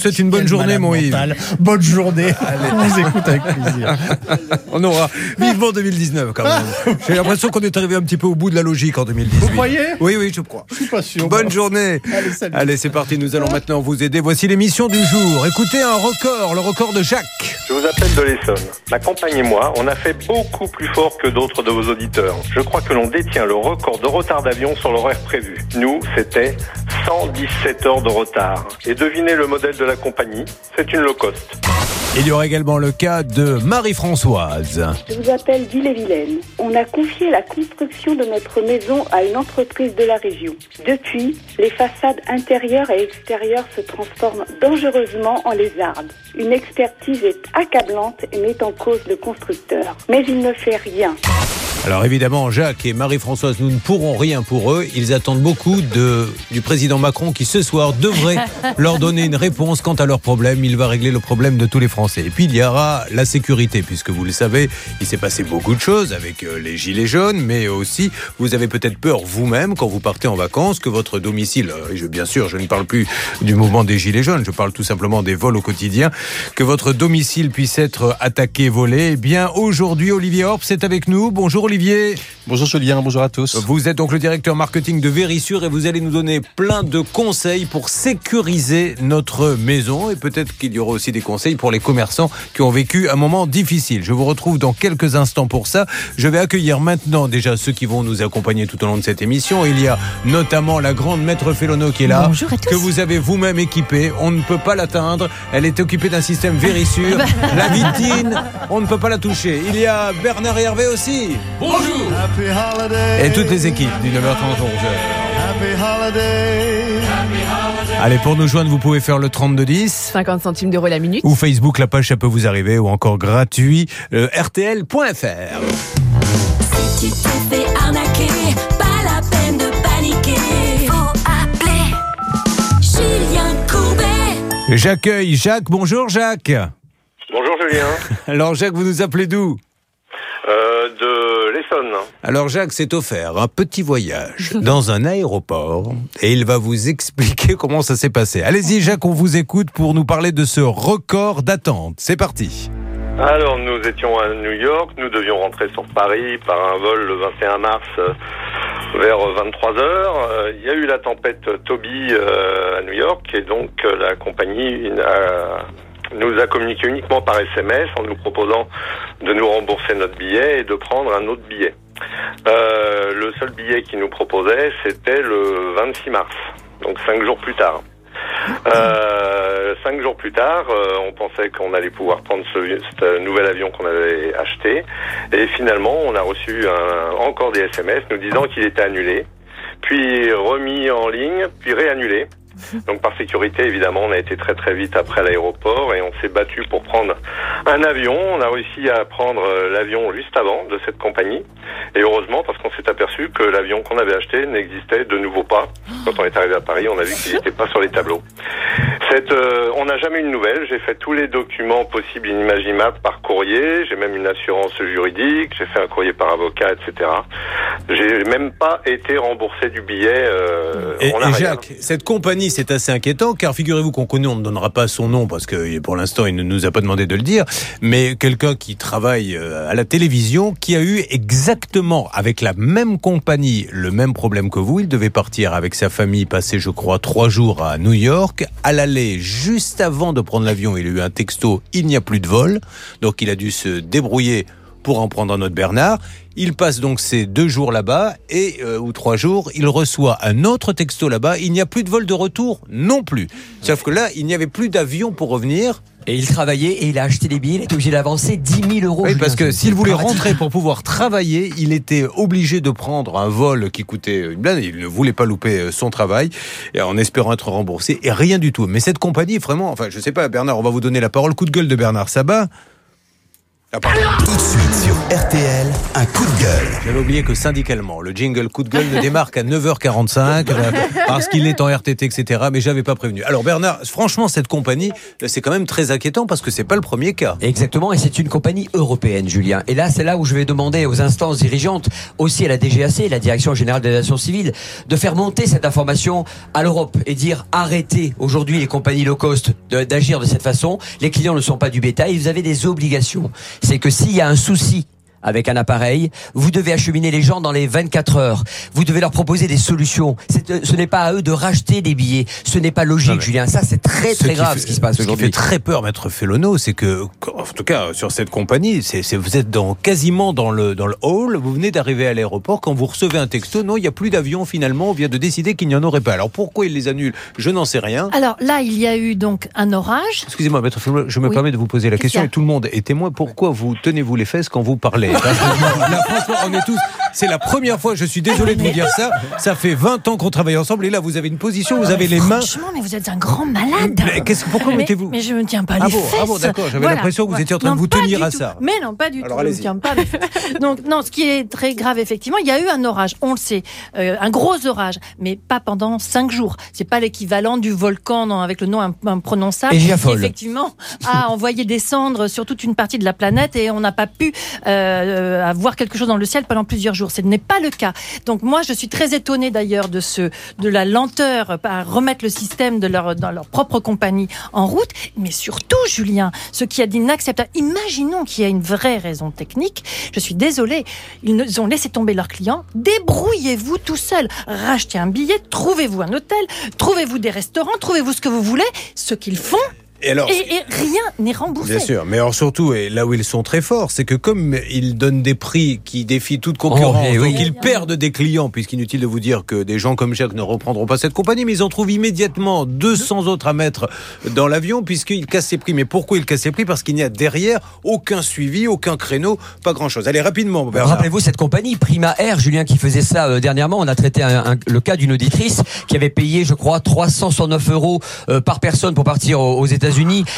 souhaite une bonne journée, mon Yves. Bonne journée. Allez. On vous écoute avec plaisir. On aura vivement 2019 quand même. J'ai l'impression qu'on est arrivé un petit peu au bout de la logique en 2018. Vous croyez ? Oui, je crois. Je suis pas sûr. Bonne journée. Allez, salut. Allez, c'est parti. Nous allons maintenant vous aider. Voici l'émission du jour. Écoutez un record, le record de Jacques. Je vous appelle de l'Essonne. Ma compagne et moi, on a fait beaucoup plus fort que d'autres de vos auditeurs. Je crois que l'on détient le record de retard d'avion sur l'horaire prévu. Nous, c'était 117 heures de retard. Et devinez le modèle de la compagnie, c'est une low cost. Il y aura également le cas de Marie-Françoise. Je vous appelle d'Ille-et-Vilaine. On a confié la construction de notre maison à une entreprise de la région. Depuis, les façades intérieures et extérieures se transforment dangereusement en lézardes. Une expertise est accablante et met en cause le constructeur. Mais il ne fait rien. Alors évidemment, Jacques et Marie-Françoise, nous ne pourrons rien pour eux. Ils attendent beaucoup du président Macron qui, ce soir, devrait leur donner une réponse quant à leurs problèmes. Il va régler le problème de tous les Français. Et puis, il y aura la sécurité, puisque vous le savez, il s'est passé beaucoup de choses avec les gilets jaunes, mais aussi, vous avez peut-être peur vous-même, quand vous partez en vacances, que votre domicile, bien sûr, je ne parle plus du mouvement des gilets jaunes, je parle tout simplement des vols au quotidien, que votre domicile puisse être attaqué, volé. Eh bien, aujourd'hui, Olivier Orps est avec nous. Bonjour Olivier. Bonjour Julien, bonjour à tous. Vous êtes donc le directeur marketing de Vérissure et vous allez nous donner plein de conseils pour sécuriser notre maison et peut-être qu'il y aura aussi des conseils pour les commerçants qui ont vécu un moment difficile. Je vous retrouve dans quelques instants pour ça. Je vais accueillir maintenant déjà ceux qui vont nous accompagner tout au long de cette émission. Il y a notamment la grande maître Félono qui est là, que vous avez vous-même équipée. On ne peut pas l'atteindre. Elle est équipée d'un système Vérissure. La vitine, on ne peut pas la toucher. Il y a Bernard et Hervé aussi. Bonjour. Et toutes les équipes du 9h30 11h. Allez, pour nous joindre, vous pouvez faire le 3210. 50 centimes d'euros la minute. Ou Facebook, la page, ça peut vous arriver. Ou encore gratuit, rtl.fr. Si tu te fais arnaquer, pas la peine de paniquer. Faut appeler Julien Courbet. J'accueille Jacques. Bonjour Jacques. Bonjour Julien. Alors Jacques, vous nous appelez d'où ? De l'Essonne. Alors Jacques s'est offert un petit voyage dans un aéroport et il va vous expliquer comment ça s'est passé. Allez-y Jacques, on vous écoute pour nous parler de ce record d'attente. C'est parti. Alors nous étions à New York, nous devions rentrer sur Paris par un vol le 21 mars vers 23h. Il y a eu la tempête Toby à New York et donc la compagnie nous a communiqué uniquement par SMS en nous proposant de nous rembourser notre billet et de prendre un autre billet. Le seul billet qu'ils nous proposaient, c'était le 26 mars, donc 5 jours plus tard. 5 jours plus tard, on pensait qu'on allait pouvoir prendre ce nouvel avion qu'on avait acheté. Et finalement, on a reçu encore des SMS nous disant qu'il était annulé, puis remis en ligne, puis réannulé. Donc par sécurité, évidemment, on a été très très vite après l'aéroport et on s'est battu pour prendre un avion. On a réussi à prendre l'avion juste avant de cette compagnie. Et heureusement, parce qu'on s'est aperçu que l'avion qu'on avait acheté n'existait de nouveau pas. Quand on est arrivé à Paris, on a vu qu'il n'était pas sur les tableaux. On n'a jamais eu de nouvelles. J'ai fait tous les documents possibles et inimaginables par courrier. J'ai même une assurance juridique. J'ai fait un courrier par avocat, etc. J'ai même pas été remboursé du billet. Et Jacques, cette compagnie, c'est assez inquiétant, car figurez-vous qu'on connaît, on ne donnera pas son nom, parce que pour l'instant, il ne nous a pas demandé de le dire, mais quelqu'un qui travaille à la télévision, qui a eu exactement, avec la même compagnie, le même problème que vous. Il devait partir avec sa famille, passer, je crois, 3 jours à New York. À l'aller, juste avant de prendre l'avion, il a eu un texto, il n'y a plus de vol. Donc il a dû se débrouiller pour en prendre un autre Bernard. Il passe donc ces 2 jours là-bas et ou 3 jours, il reçoit un autre texto là-bas. Il n'y a plus de vol de retour non plus. Sauf que là, il n'y avait plus d'avion pour revenir. Et il travaillait et il a acheté des billets, il était obligé d'avancer 10 000 euros. Oui, parce que s'il voulait rentrer pour pouvoir travailler, il était obligé de prendre un vol qui coûtait une blinde. Il ne voulait pas louper son travail en espérant être remboursé et rien du tout. Mais cette compagnie, vraiment, enfin, je sais pas, Bernard, on va vous donner la parole. Coup de gueule de Bernard Sabat. Tout de suite sur RTL, un coup de gueule. J'avais oublié que syndicalement, le jingle coup de gueule ne démarre qu'à 9h45 parce qu'il est en RTT, etc. Mais j'avais pas prévenu. Alors Bernard, franchement, cette compagnie, c'est quand même très inquiétant parce que c'est pas le premier cas. Exactement, et c'est une compagnie européenne, Julien. Et là, c'est là où je vais demander aux instances dirigeantes, aussi à la DGAC, la Direction Générale de l'Aviation Civile, de faire monter cette information à l'Europe et dire arrêtez aujourd'hui les compagnies low cost d'agir de cette façon. Les clients ne sont pas du bétail, vous avez des obligations. C'est que s'il y a un souci avec un appareil, vous devez acheminer les gens dans les 24 heures. Vous devez leur proposer des solutions. Ce n'est pas à eux de racheter des billets. Ce n'est pas logique, Julien. Ça, c'est très grave ce qui se passe aujourd'hui. Ce qui fait très peur, Maître Fellono, c'est que, en tout cas, sur cette compagnie, vous êtes quasiment dans le hall. Vous venez d'arriver à l'aéroport. Quand vous recevez un texto, non, il n'y a plus d'avion. Finalement, on vient de décider qu'il n'y en aurait pas. Alors pourquoi ils les annulent ? Je n'en sais rien. Alors là, il y a eu donc un orage. Excusez-moi, Maître Fellono, je me permets de vous poser la question et tout le monde est témoin. Pourquoi vous tenez-vous les fesses quand vous parlez ? Là, franchement, on est tous. C'est la première fois, je suis désolé de vous dire ça. Ça fait 20 ans qu'on travaille ensemble et là, vous avez une position, vous avez les mains. Franchement, mais vous êtes un grand malade. Pourquoi mettez-vous ? Mais je ne me tiens pas les fesses. Ah bon, d'accord. J'avais l'impression que vous étiez en train de vous tenir à ça. Mais non, pas du tout. Alors, allez-y. Je ne tiens pas les fesses. Donc, non, ce qui est très grave, effectivement, il y a eu un orage. On le sait. Un gros orage. Mais pas pendant 5 jours. C'est pas l'équivalent du volcan avec le nom imprononçable. Qui, effectivement, a envoyé des cendres sur toute une partie de la planète et on n'a pas pu avoir quelque chose dans le ciel pendant plusieurs jours. Ce n'est pas le cas. Donc moi, je suis très étonnée d'ailleurs de la lenteur à remettre le système dans leur propre compagnie en route. Mais surtout, Julien, ce qui est inacceptable. Imaginons qu'il y a une vraie raison technique. Je suis désolée. Ils ont laissé tomber leurs clients. Débrouillez-vous tout seul. Rachetez un billet, trouvez-vous un hôtel, trouvez-vous des restaurants, trouvez-vous ce que vous voulez. Ce qu'ils font. Et rien n'est remboursé. Bien sûr, mais alors surtout, et là où ils sont très forts, c'est que comme ils donnent des prix qui défient toute concurrence, donc ils perdent des clients, puisqu'inutile de vous dire que des gens comme Jacques ne reprendront pas cette compagnie, mais ils en trouvent immédiatement 200 autres à mettre dans l'avion, puisqu'ils cassent ses prix. Mais pourquoi ils cassent ses prix ? Parce qu'il n'y a derrière aucun suivi, aucun créneau, pas grand-chose. Allez, rapidement, Bernard. Rappelez-vous cette compagnie, Prima Air, Julien, qui faisait ça dernièrement. On a traité le cas d'une auditrice qui avait payé, je crois, 369 € par personne pour partir aux États-Unis,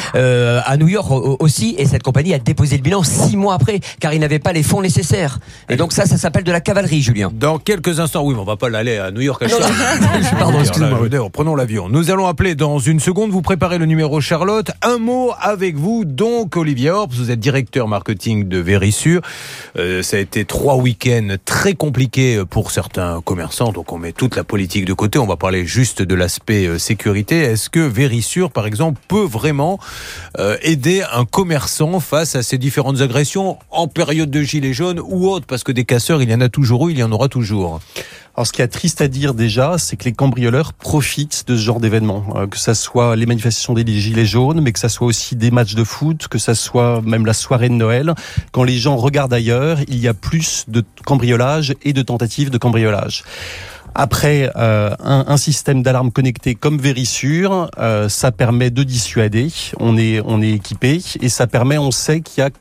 à New York aussi, et cette compagnie a déposé le bilan 6 mois après, car ils n'avaient pas les fonds nécessaires. Et donc ça s'appelle de la cavalerie, Julien. Dans quelques instants, oui, mais on va pas l'aller à New York. Pardon, excusez-moi. Prenons l'avion. Nous allons appeler dans une seconde. Vous préparez le numéro, Charlotte. Un mot avec vous, donc, Olivier Orps. Vous êtes directeur marketing de Verisure. Ça a été 3 week-ends très compliqués pour certains commerçants. Donc on met toute la politique de côté. On va parler juste de l'aspect sécurité. Est-ce que Verisure, par exemple, peut vraiment aider un commerçant face à ces différentes agressions en période de gilets jaunes ou autre, parce que des casseurs, il y en a toujours eu, il y en aura toujours. Alors, ce qui est triste à dire déjà, c'est que les cambrioleurs profitent de ce genre d'événements, que ça soit les manifestations des gilets jaunes, mais que ça soit aussi des matchs de foot, que ça soit même la soirée de Noël. Quand les gens regardent ailleurs, il y a plus de cambriolage et de tentatives de cambriolage. Après, un système d'alarme connecté comme Verisure, ça permet de dissuader. On est équipé et ça permet, on sait qu'il y a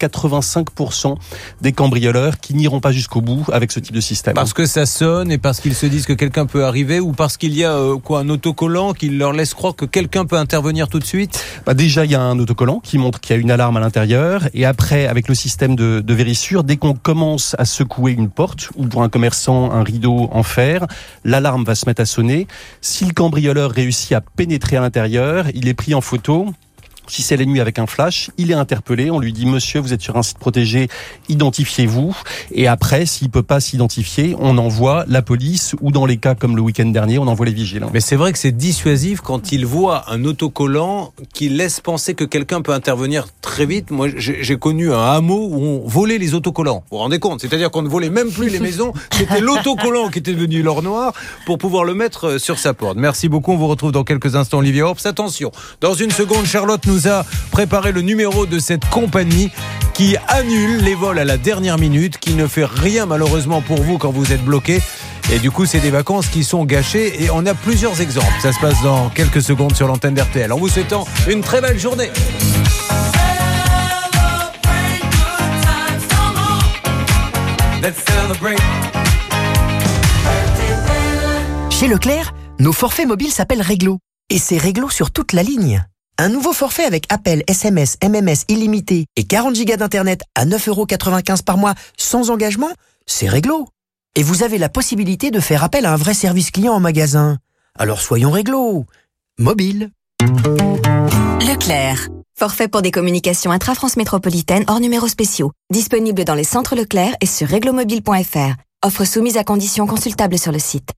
85% des cambrioleurs qui n'iront pas jusqu'au bout avec ce type de système. Parce que ça sonne et parce qu'ils se disent que quelqu'un peut arriver, ou parce qu'il y a un autocollant qui leur laisse croire que quelqu'un peut intervenir tout de suite ? Déjà, il y a un autocollant qui montre qu'il y a une alarme à l'intérieur, et après, avec le système de Verisure, dès qu'on commence à secouer une porte, ou pour un commerçant, un rideau en fer, l'alarme va se mettre à sonner. Si le cambrioleur réussit à pénétrer à l'intérieur, il est pris en photo. Si c'est la nuit avec un flash, il est interpellé. On lui dit « Monsieur, vous êtes sur un site protégé, identifiez-vous ». Et après, s'il peut pas s'identifier, on envoie la police, ou dans les cas comme le week-end dernier, on envoie les vigilants. Mais c'est vrai que c'est dissuasif quand il voit un autocollant qui laisse penser que quelqu'un peut intervenir très vite. Moi, j'ai connu un hameau où on volait les autocollants. Vous vous rendez compte ? C'est-à-dire qu'on ne volait même plus les maisons. C'était l'autocollant qui était devenu l'or noir pour pouvoir le mettre sur sa porte. Merci beaucoup. On vous retrouve dans quelques instants, Olivier Orps. Attention, dans une seconde, Charlotte nous a préparé le numéro de cette compagnie qui annule les vols à la dernière minute, qui ne fait rien malheureusement pour vous quand vous êtes bloqué. Et du coup, c'est des vacances qui sont gâchées, et on a plusieurs exemples. Ça se passe dans quelques secondes sur l'antenne d'RTL. En vous souhaitant une très belle journée. Chez Leclerc, nos forfaits mobiles s'appellent Réglo. Et c'est Réglo sur toute la ligne. Un nouveau forfait avec appel, SMS, MMS illimité et 40 Go d'internet à 9,95 € par mois sans engagement, c'est réglo. Et vous avez la possibilité de faire appel à un vrai service client en magasin. Alors soyons réglo. Mobile. Leclerc. Forfait pour des communications intra-France métropolitaine hors numéros spéciaux. Disponible dans les centres Leclerc et sur réglomobile.fr. Offre soumise à conditions consultables sur le site.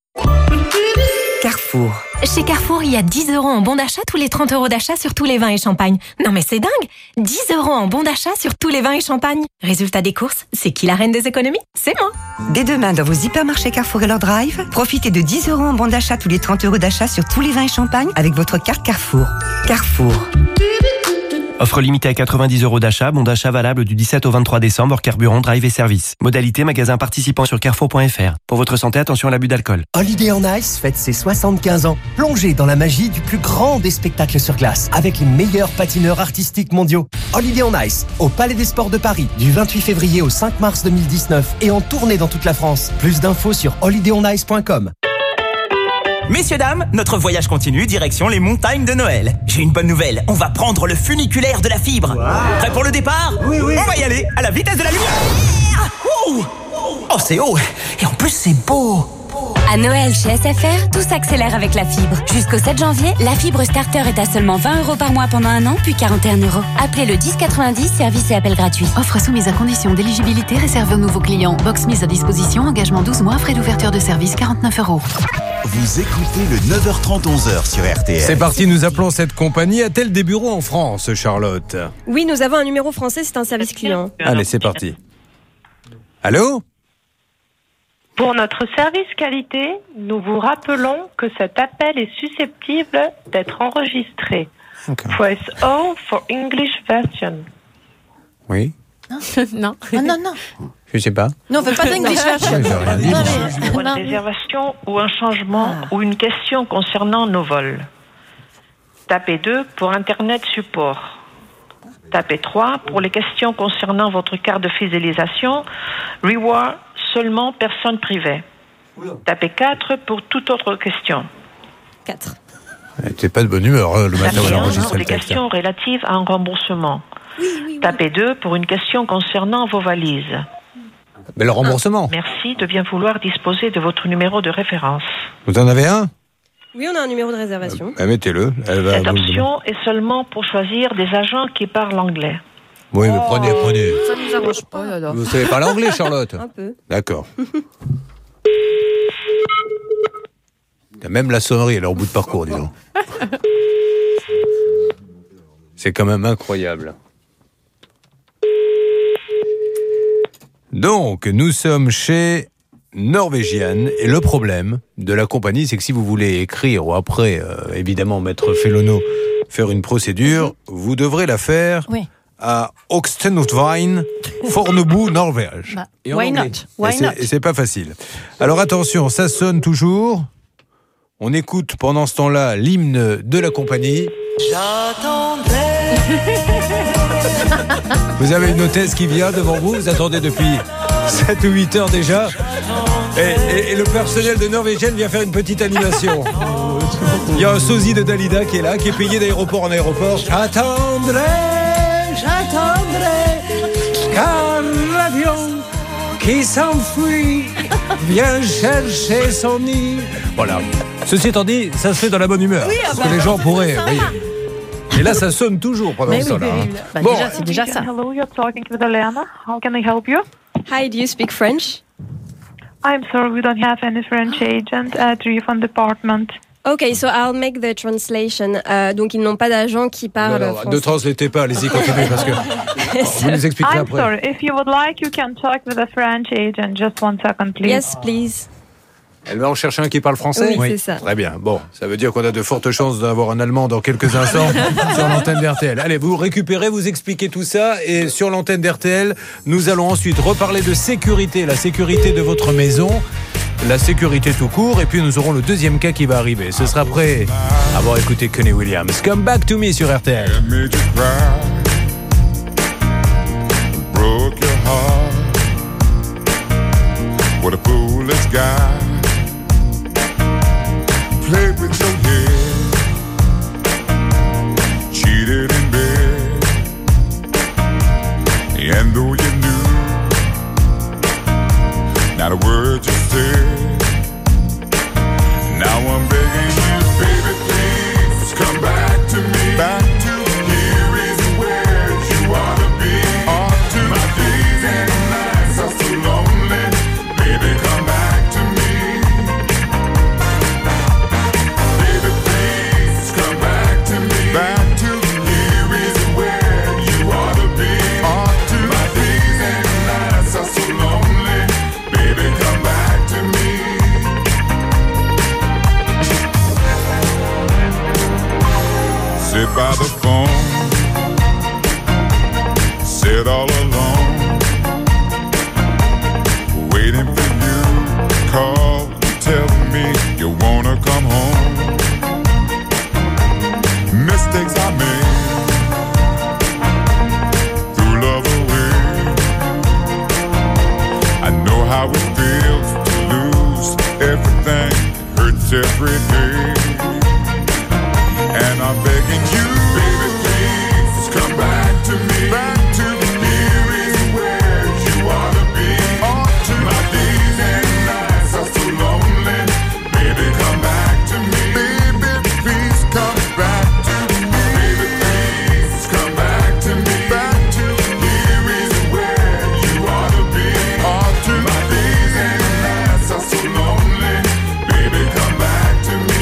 Carrefour. Chez Carrefour, il y a 10 € en bon d'achat tous les 30 € d'achat sur tous les vins et champagnes. Non mais c'est dingue! 10 € en bon d'achat sur tous les vins et champagnes. Résultat des courses, c'est qui la reine des économies? C'est moi! Dès demain, dans vos hypermarchés Carrefour et leur drive, profitez de 10 € en bon d'achat tous les 30 € d'achat sur tous les vins et champagnes avec votre carte Carrefour. Carrefour. Offre limitée à 90 € d'achat, bon d'achat valable du 17 au 23 décembre, hors carburant, drive et service. Modalité magasin participant sur carrefour.fr. Pour votre santé, attention à l'abus d'alcool. Holiday on Ice fête ses 75 ans. Plongez dans la magie du plus grand des spectacles sur glace, avec les meilleurs patineurs artistiques mondiaux. Holiday on Ice, au Palais des Sports de Paris, du 28 février au 5 mars 2019, et en tournée dans toute la France. Plus d'infos sur holidayonice.com. Messieurs, dames, notre voyage continue, direction les montagnes de Noël. J'ai une bonne nouvelle, on va prendre le funiculaire de la fibre. Wow. Prêt pour le départ? Oui. On va y aller, à la vitesse de la lumière. Oh, c'est haut, et en plus c'est beau. À Noël chez SFR, tout s'accélère avec la fibre. Jusqu'au 7 janvier, la fibre starter est à seulement 20 € par mois pendant un an, puis 41 €. Appelez le 1090, service et appel gratuit. Offre soumise à conditions d'éligibilité réservée aux nouveaux clients. Box mise à disposition, engagement 12 mois, frais d'ouverture de service 49 €. Vous écoutez le 9h30, 11h sur RTL. C'est parti, nous appelons cette compagnie. A-t-elle des bureaux en France, Charlotte? Oui, nous avons un numéro français, c'est un service client. Allez, c'est parti. Allô? Pour notre service qualité, nous vous rappelons que cet appel est susceptible d'être enregistré. Okay. Press O for English version. Oui. Non. Non. Je sais pas. Non, on veut pas d'English version. Pour une réservation ou un changement ou une question concernant nos vols. Tapez 2 pour Internet support. Tapez 3 pour les questions concernant votre carte de fidélisation. Reward seulement personne privée. Tapez 4 pour toute autre question. 4. T'es pas de bonne humeur le matin où elle enregistre pour le les texte. questions relatives à un remboursement. Oui. Tapez 2 pour une question concernant vos valises. Mais le remboursement. Merci de bien vouloir disposer de votre numéro de référence. Vous en avez un? Oui, on a un numéro de réservation. Mettez-le. Cette option est seulement pour choisir des agents qui parlent anglais. Oui, mais prenez. Ça ne nous arrange pas, alors. Vous savez parler anglais, Charlotte? Un peu. D'accord. Même la sonnerie, elle est au bout de parcours, dis donc. C'est quand même incroyable. Donc, nous sommes chez Norvégienne, et le problème de la compagnie, c'est que si vous voulez écrire ou après, évidemment, Maître Fellono, faire une procédure, vous devrez la faire à Okstenutveien, Fornebu, Norvège. Why not? Et c'est pas facile. Alors attention, ça sonne toujours. On écoute pendant ce temps-là l'hymne de la compagnie. J'attendrai. Vous avez une hôtesse qui vient devant vous, vous attendez depuis 7 ou 8 heures déjà. Et le personnel de Norvégienne vient faire une petite animation. Il y a un sosie de Dalida qui est là, qui est payé d'aéroport en aéroport. J'attendrai, car l'avion qui s'enfuit vient chercher son nid. Voilà. Ceci étant dit, ça se fait dans la bonne humeur. Oui, parce que les gens pourraient. Oui. Et là, ça sonne toujours pendant ça. Bon, déjà, c'est déjà ça. Hello, you're talking with Elena. How can I help you? Hi, do you speak French? I'm sorry, we don't have any French agent at refund department. Okay, so I'll make the translation. Donc, ils n'ont pas d'agent qui parle français. Ne translatez pas, allez-y, continuez, parce que vous nous expliquerez après. I'm sorry, if you would like, you can talk with a French agent. Just 1 second, please. Yes, please. Elle va en chercher un qui parle français? Oui, c'est ça. Très bien. Bon, ça veut dire qu'on a de fortes chances d'avoir un Allemand dans quelques instants sur l'antenne d'RTL. Allez, vous récupérez, vous expliquez tout ça, et sur l'antenne d'RTL, nous allons ensuite reparler de sécurité, la sécurité de votre maison, la sécurité tout court, et puis nous aurons le deuxième cas qui va arriver. Ce sera après avoir écouté Kenny Williams. Come Back to Me sur RTL. Broke your heart. What a foolish guy. Play with your head. the phone. Sit all alone, waiting for you to call and tell me you wanna come home. Mistakes I made threw love away. I know how it feels to lose everything. It hurts every day. And I'm begging you, baby, please come back to me. Back to me. Here is where you ought to be. My days and nights are so lonely. Baby, come back to me. Baby, please come back to me. Baby, please come back to me. Back to here is where you ought to be. My days and nights are so lonely. Baby, come back to me.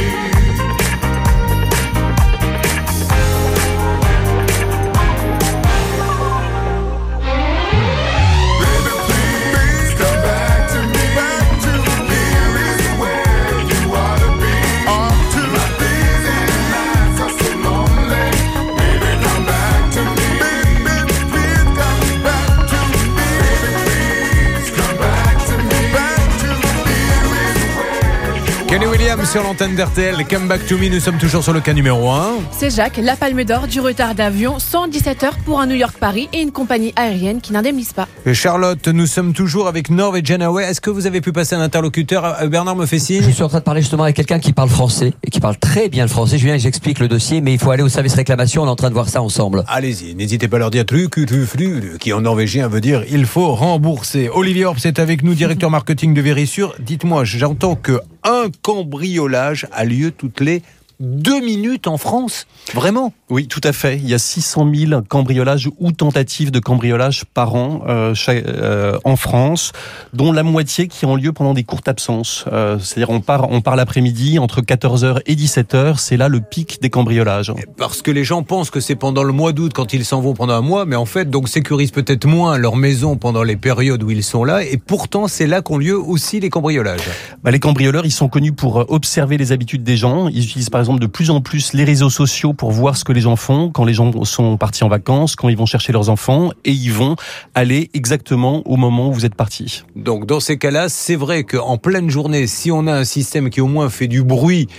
Kenny Williams sur l'antenne d'RTL, Come Back to Me, nous sommes toujours sur le cas numéro 1. C'est Jacques, la palme d'or du retard d'avion, 117 heures pour un New York-Paris et une compagnie aérienne qui n'indemnise pas. Et Charlotte, nous sommes toujours avec Norwegian Airways. Est-ce que vous avez pu passer un interlocuteur? Bernard me fait signe. Je suis en train de parler justement avec quelqu'un qui parle français et qui parle très bien le français. Julien, j'explique le dossier, mais il faut aller au service réclamation. On est en train de voir ça ensemble. Allez-y, n'hésitez pas à leur dire truc, qui en norvégien veut dire il faut rembourser. Olivier Orps est avec nous, directeur marketing de Vérissure. Dites-moi, j'entends que un cambriolage a lieu toutes les 2 minutes en France. Vraiment? Oui, tout à fait. Il y a 600 000 cambriolages ou tentatives de cambriolage par an en France, dont la moitié qui ont lieu pendant des courtes absences. C'est-à-dire on part l'après-midi, entre 14h et 17h, c'est là le pic des cambriolages. Parce que les gens pensent que c'est pendant le mois d'août quand ils s'en vont pendant un mois, mais en fait, donc sécurisent peut-être moins leur maison pendant les périodes où ils sont là, et pourtant c'est là qu'ont lieu aussi les cambriolages. Les cambrioleurs, ils sont connus pour observer les habitudes des gens. Ils utilisent par exemple de plus en plus les réseaux sociaux pour voir ce que les gens font quand les gens sont partis en vacances, quand ils vont chercher leurs enfants, et ils vont aller exactement au moment où vous êtes partis. Donc dans ces cas-là, c'est vrai qu'en pleine journée, si on a un système qui au moins fait du bruit,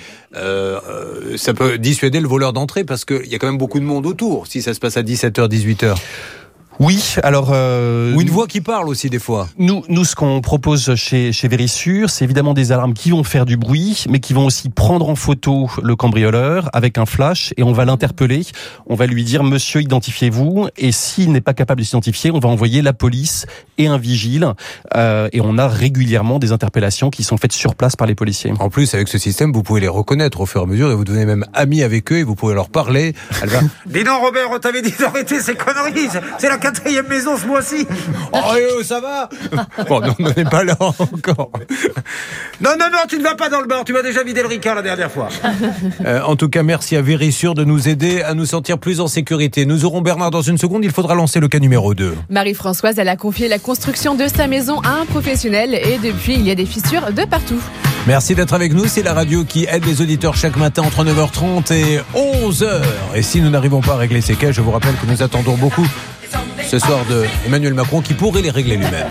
ça peut dissuader le voleur d'entrer, parce qu'il y a quand même beaucoup de monde autour, si ça se passe à 17h, 18h. Oui, alors... ou une voix qui parle aussi des fois. Nous ce qu'on propose chez Vérissure, c'est évidemment des alarmes qui vont faire du bruit, mais qui vont aussi prendre en photo le cambrioleur avec un flash, et on va l'interpeller. On va lui dire, monsieur, identifiez-vous, et s'il n'est pas capable de s'identifier, on va envoyer la police et un vigile, et on a régulièrement des interpellations qui sont faites sur place par les policiers. En plus, avec ce système, vous pouvez les reconnaître au fur et à mesure, et vous devenez même amis avec eux, et vous pouvez leur parler. Elle va... Dis donc, Robert, on t'avait dit d'arrêter ces conneries, c'est la 4e maison ce mois-ci. Oh, ça va. Bon, non, on n'est pas là encore. Non, tu ne vas pas dans le bar, tu m'as déjà vidé le Ricard la dernière fois. En tout cas, merci à Vérissure de nous aider à nous sentir plus en sécurité. Nous aurons Bernard dans une seconde, il faudra lancer le cas numéro 2. Marie-Françoise, elle a confié la construction de sa maison à un professionnel, et depuis, il y a des fissures de partout. Merci d'être avec nous, c'est la radio qui aide les auditeurs chaque matin entre 9h30 et 11h. Et si nous n'arrivons pas à régler ces cas, je vous rappelle que nous attendons beaucoup ce soir de Emmanuel Macron qui pourrait les régler lui-même.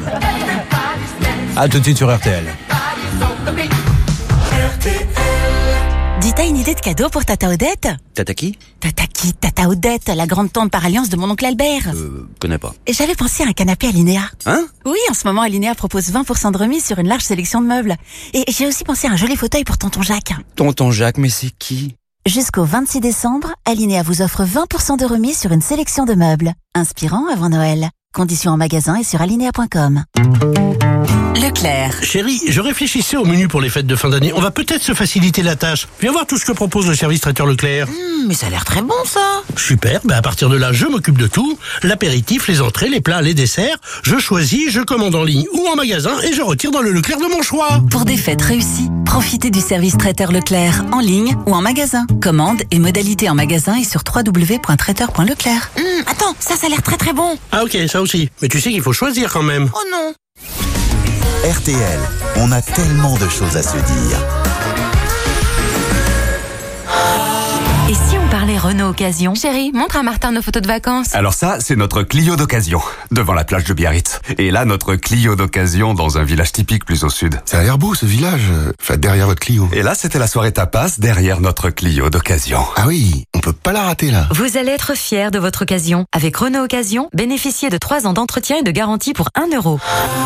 A tout de suite sur RTL. Dis, t'as une idée de cadeau pour Tata Odette? Tata qui? Tata Odette, la grande tante par alliance de mon oncle Albert. Connais pas. Et j'avais pensé à un canapé Alinea. Hein? Oui, en ce moment, Alinea propose 20% de remise sur une large sélection de meubles. Et j'ai aussi pensé à un joli fauteuil pour tonton Jacques. Tonton Jacques, mais c'est qui? Jusqu'au 26 décembre, Alinea vous offre 20% de remise sur une sélection de meubles. Inspirant avant Noël. Conditions en magasin et sur alinea.com. Leclerc. Chérie, je réfléchissais au menu pour les fêtes de fin d'année. On va peut-être se faciliter la tâche. Viens voir tout ce que propose le service traiteur Leclerc. Mais ça a l'air très bon, ça. Super, à partir de là, je m'occupe de tout. L'apéritif, les entrées, les plats, les desserts. Je choisis, je commande en ligne ou en magasin et je retire dans le Leclerc de mon choix. Pour des fêtes réussies, profitez du service traiteur Leclerc en ligne ou en magasin. Commande et modalités en magasin et sur www.traiteur.leclerc. Attends, ça a l'air très très bon. Ah ok, ça aussi. Mais tu sais qu'il faut choisir quand même. Oh non. RTL, on a tellement de choses à se dire. Et si on parlait les Renault Occasion. Chérie, montre à Martin nos photos de vacances. Alors ça, c'est notre Clio d'occasion, devant la plage de Biarritz. Et là, notre Clio d'occasion dans un village typique plus au sud. Ça a l'air beau, ce village. Enfin, derrière votre Clio. Et là, c'était la soirée tapas derrière notre Clio d'occasion. Ah oui, on peut pas la rater, là. Vous allez être fiers de votre occasion. Avec Renault Occasion, bénéficiez de 3 ans d'entretien et de garantie pour 1 euro.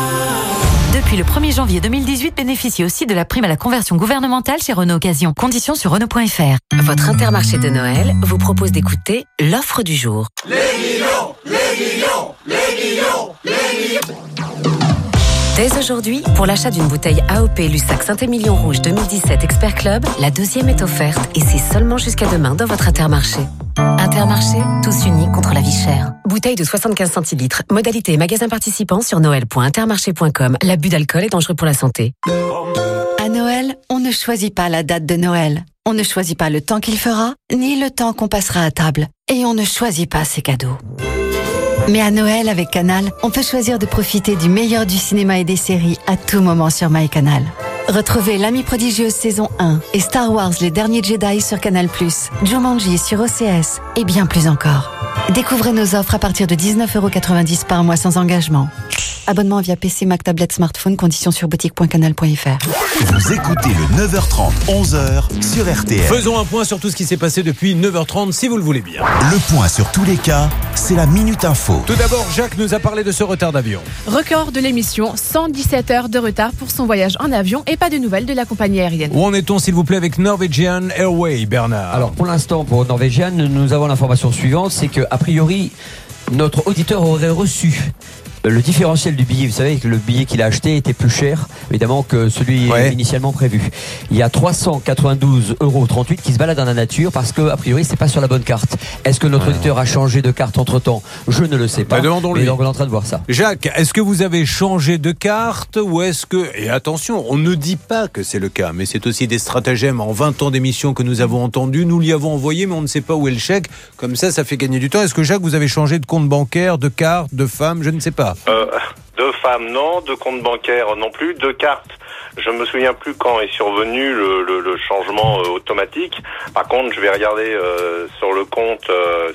Depuis le 1er janvier 2018, bénéficiez aussi de la prime à la conversion gouvernementale chez Renault Occasion. Conditions sur Renault.fr. Votre Intermarché de Noël vous propose d'écouter l'offre du jour. Les millions, les millions, les millions, les millions. Dès aujourd'hui, pour l'achat d'une bouteille AOP Lussac Saint-Émilion Rouge 2017 Expert Club, la 2e est offerte et c'est seulement jusqu'à demain dans votre Intermarché. Intermarché, tous unis contre la vie chère. Bouteille de 75 centilitres. Modalité et magasin participant sur noël.intermarché.com. L'abus d'alcool est dangereux pour la santé. À Noël, on ne choisit pas la date de Noël. On ne choisit pas le temps qu'il fera, ni le temps qu'on passera à table. Et on ne choisit pas ses cadeaux. Mais à Noël, avec Canal, on peut choisir de profiter du meilleur du cinéma et des séries à tout moment sur MyCanal. Retrouvez L'Ami prodigieuse saison 1 et Star Wars Les Derniers Jedi sur Canal+, Jumanji sur OCS et bien plus encore. Découvrez nos offres à partir de 19,90€ par mois sans engagement. Abonnement via PC, Mac, tablette, smartphone, conditions sur boutique.canal.fr. Vous écoutez le 9h30, 11h sur RTL. Faisons un point sur tout ce qui s'est passé depuis 9h30, si vous le voulez bien. Le point sur tous les cas, c'est la Minute Info. Tout d'abord, Jacques nous a parlé de ce retard d'avion. Record de l'émission, 117 heures de retard pour son voyage en avion et pas de nouvelles de la compagnie aérienne. Où en est-on, s'il vous plaît, avec Norwegian Airways, Bernard? Alors, pour l'instant, pour Norwegian, nous avons l'information suivante, c'est que, a priori, notre auditeur aurait reçu le différentiel du billet. Vous savez que le billet qu'il a acheté était plus cher, évidemment, que celui initialement prévu. Il y a 392,38 € qui se baladent dans la nature parce que, a priori, c'est pas sur la bonne carte. Est-ce que notre auditeur a changé de carte entre-temps? Je ne le sais pas. Demandons-lui. Mais donc, on est en train de voir ça. Jacques, est-ce que vous avez changé de carte ou est-ce que... Et attention, on ne dit pas que c'est le cas, mais c'est aussi des stratagèmes en 20 ans d'émission que nous avons entendus. Nous l'y avons envoyé, mais on ne sait pas où est le chèque. Comme ça fait gagner du temps. Est-ce que, Jacques, vous avez changé de compte bancaire, de carte, de femme? Je ne sais pas. De femmes, non. De compte bancaire, non plus. De carte, je me souviens plus quand est survenu le changement automatique. Par contre, je vais regarder sur le compte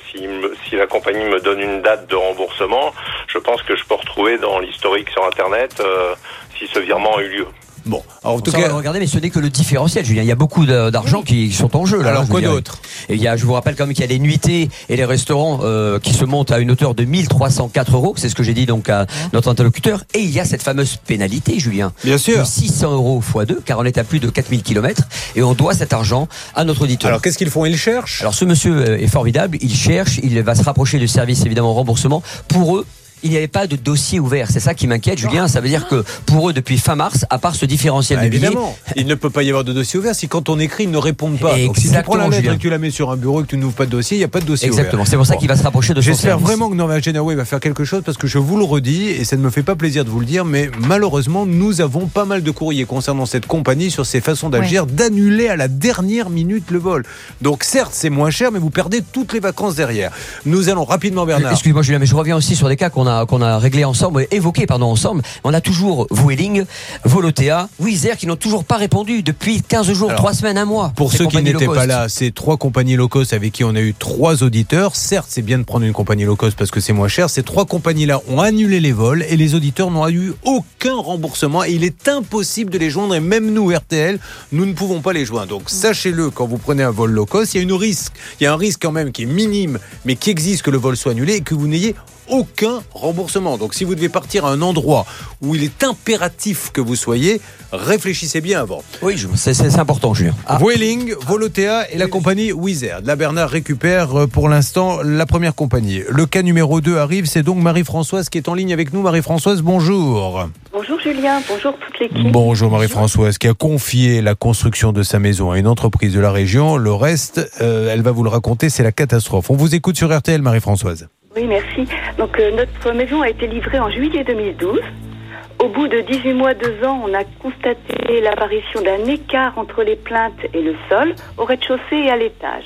si la compagnie me donne une date de remboursement. Je pense que je peux retrouver dans l'historique sur Internet si ce virement a eu lieu. Bon, alors en tout cas, regardez, mais ce n'est que le différentiel, Julien. Il y a beaucoup d'argent qui sont en jeu. Là, alors quoi d'autre? Et je vous rappelle quand même qu'il y a les nuitées et les restaurants qui se montent à une hauteur de 1304 €. C'est ce que j'ai dit donc à notre interlocuteur. Et il y a cette fameuse pénalité, Julien. Bien sûr. De 600 € x 2, car on est à plus de 4000 km et on doit cet argent à notre auditeur. Alors qu'est-ce qu'ils font? Ils cherchent? Alors ce monsieur est formidable. Il cherche. Il va se rapprocher du service évidemment remboursement. Pour eux, il n'y avait pas de dossier ouvert. C'est ça qui m'inquiète, Julien. Ça veut dire que pour eux, depuis fin mars, à part ce différentiel de billets... Évidemment, il ne peut pas y avoir de dossier ouvert si quand on écrit, ils ne répondent pas. Donc si tu prends la lettre et que tu la mets sur un bureau et que tu n'ouvres pas de dossier, il n'y a pas de dossier ouvert. Exactement, c'est pour ça qu'il va se rapprocher de son service. J'espère vraiment que Norwegian Airways va faire quelque chose parce que je vous le redis, et ça ne me fait pas plaisir de vous le dire, mais malheureusement, nous avons pas mal de courriers concernant cette compagnie sur ses façons d'agir, d'annuler à la dernière minute le vol. Donc certes, c'est moins cher, mais vous perdez toutes les vacances derrière. Nous allons rapidement, Bernard. Excuse-moi, Julien, mais je reviens aussi sur des cas qu'on a réglés évoqués ensemble. On a toujours Vueling, Volotea, Wizz Air qui n'ont toujours pas répondu depuis 15 jours, 3 semaines, 1 mois. Pour ceux qui n'étaient pas là, c'est 3 compagnies low cost avec qui on a eu 3 auditeurs. Certes, c'est bien de prendre une compagnie low cost parce que c'est moins cher. Ces 3 compagnies-là ont annulé les vols et les auditeurs n'ont eu aucun remboursement. Et il est impossible de les joindre et même nous, RTL, nous ne pouvons pas les joindre. Donc sachez-le, quand vous prenez un vol low cost, il y a un risque quand même qui est minime, mais qui existe que le vol soit annulé et que vous n'ayez aucun remboursement. Donc si vous devez partir à un endroit où il est impératif que vous soyez, réfléchissez bien avant. Oui, c'est important, Julien. Vueling, Volotea et la compagnie Wizz Air. Là, Bernard récupère pour l'instant la première compagnie. Le cas numéro 2 arrive, c'est donc Marie-Françoise qui est en ligne avec nous. Marie-Françoise, bonjour. Bonjour Julien, bonjour toute l'équipe. Bonjour Marie-Françoise, qui a confié la construction de sa maison à une entreprise de la région. Le reste, elle va vous le raconter, c'est la catastrophe. On vous écoute sur RTL, Marie-Françoise. Oui, merci. Donc notre maison a été livrée en juillet 2012. Au bout de 18 mois, 2 ans, on a constaté l'apparition d'un écart entre les plinthes et le sol, au rez-de-chaussée et à l'étage.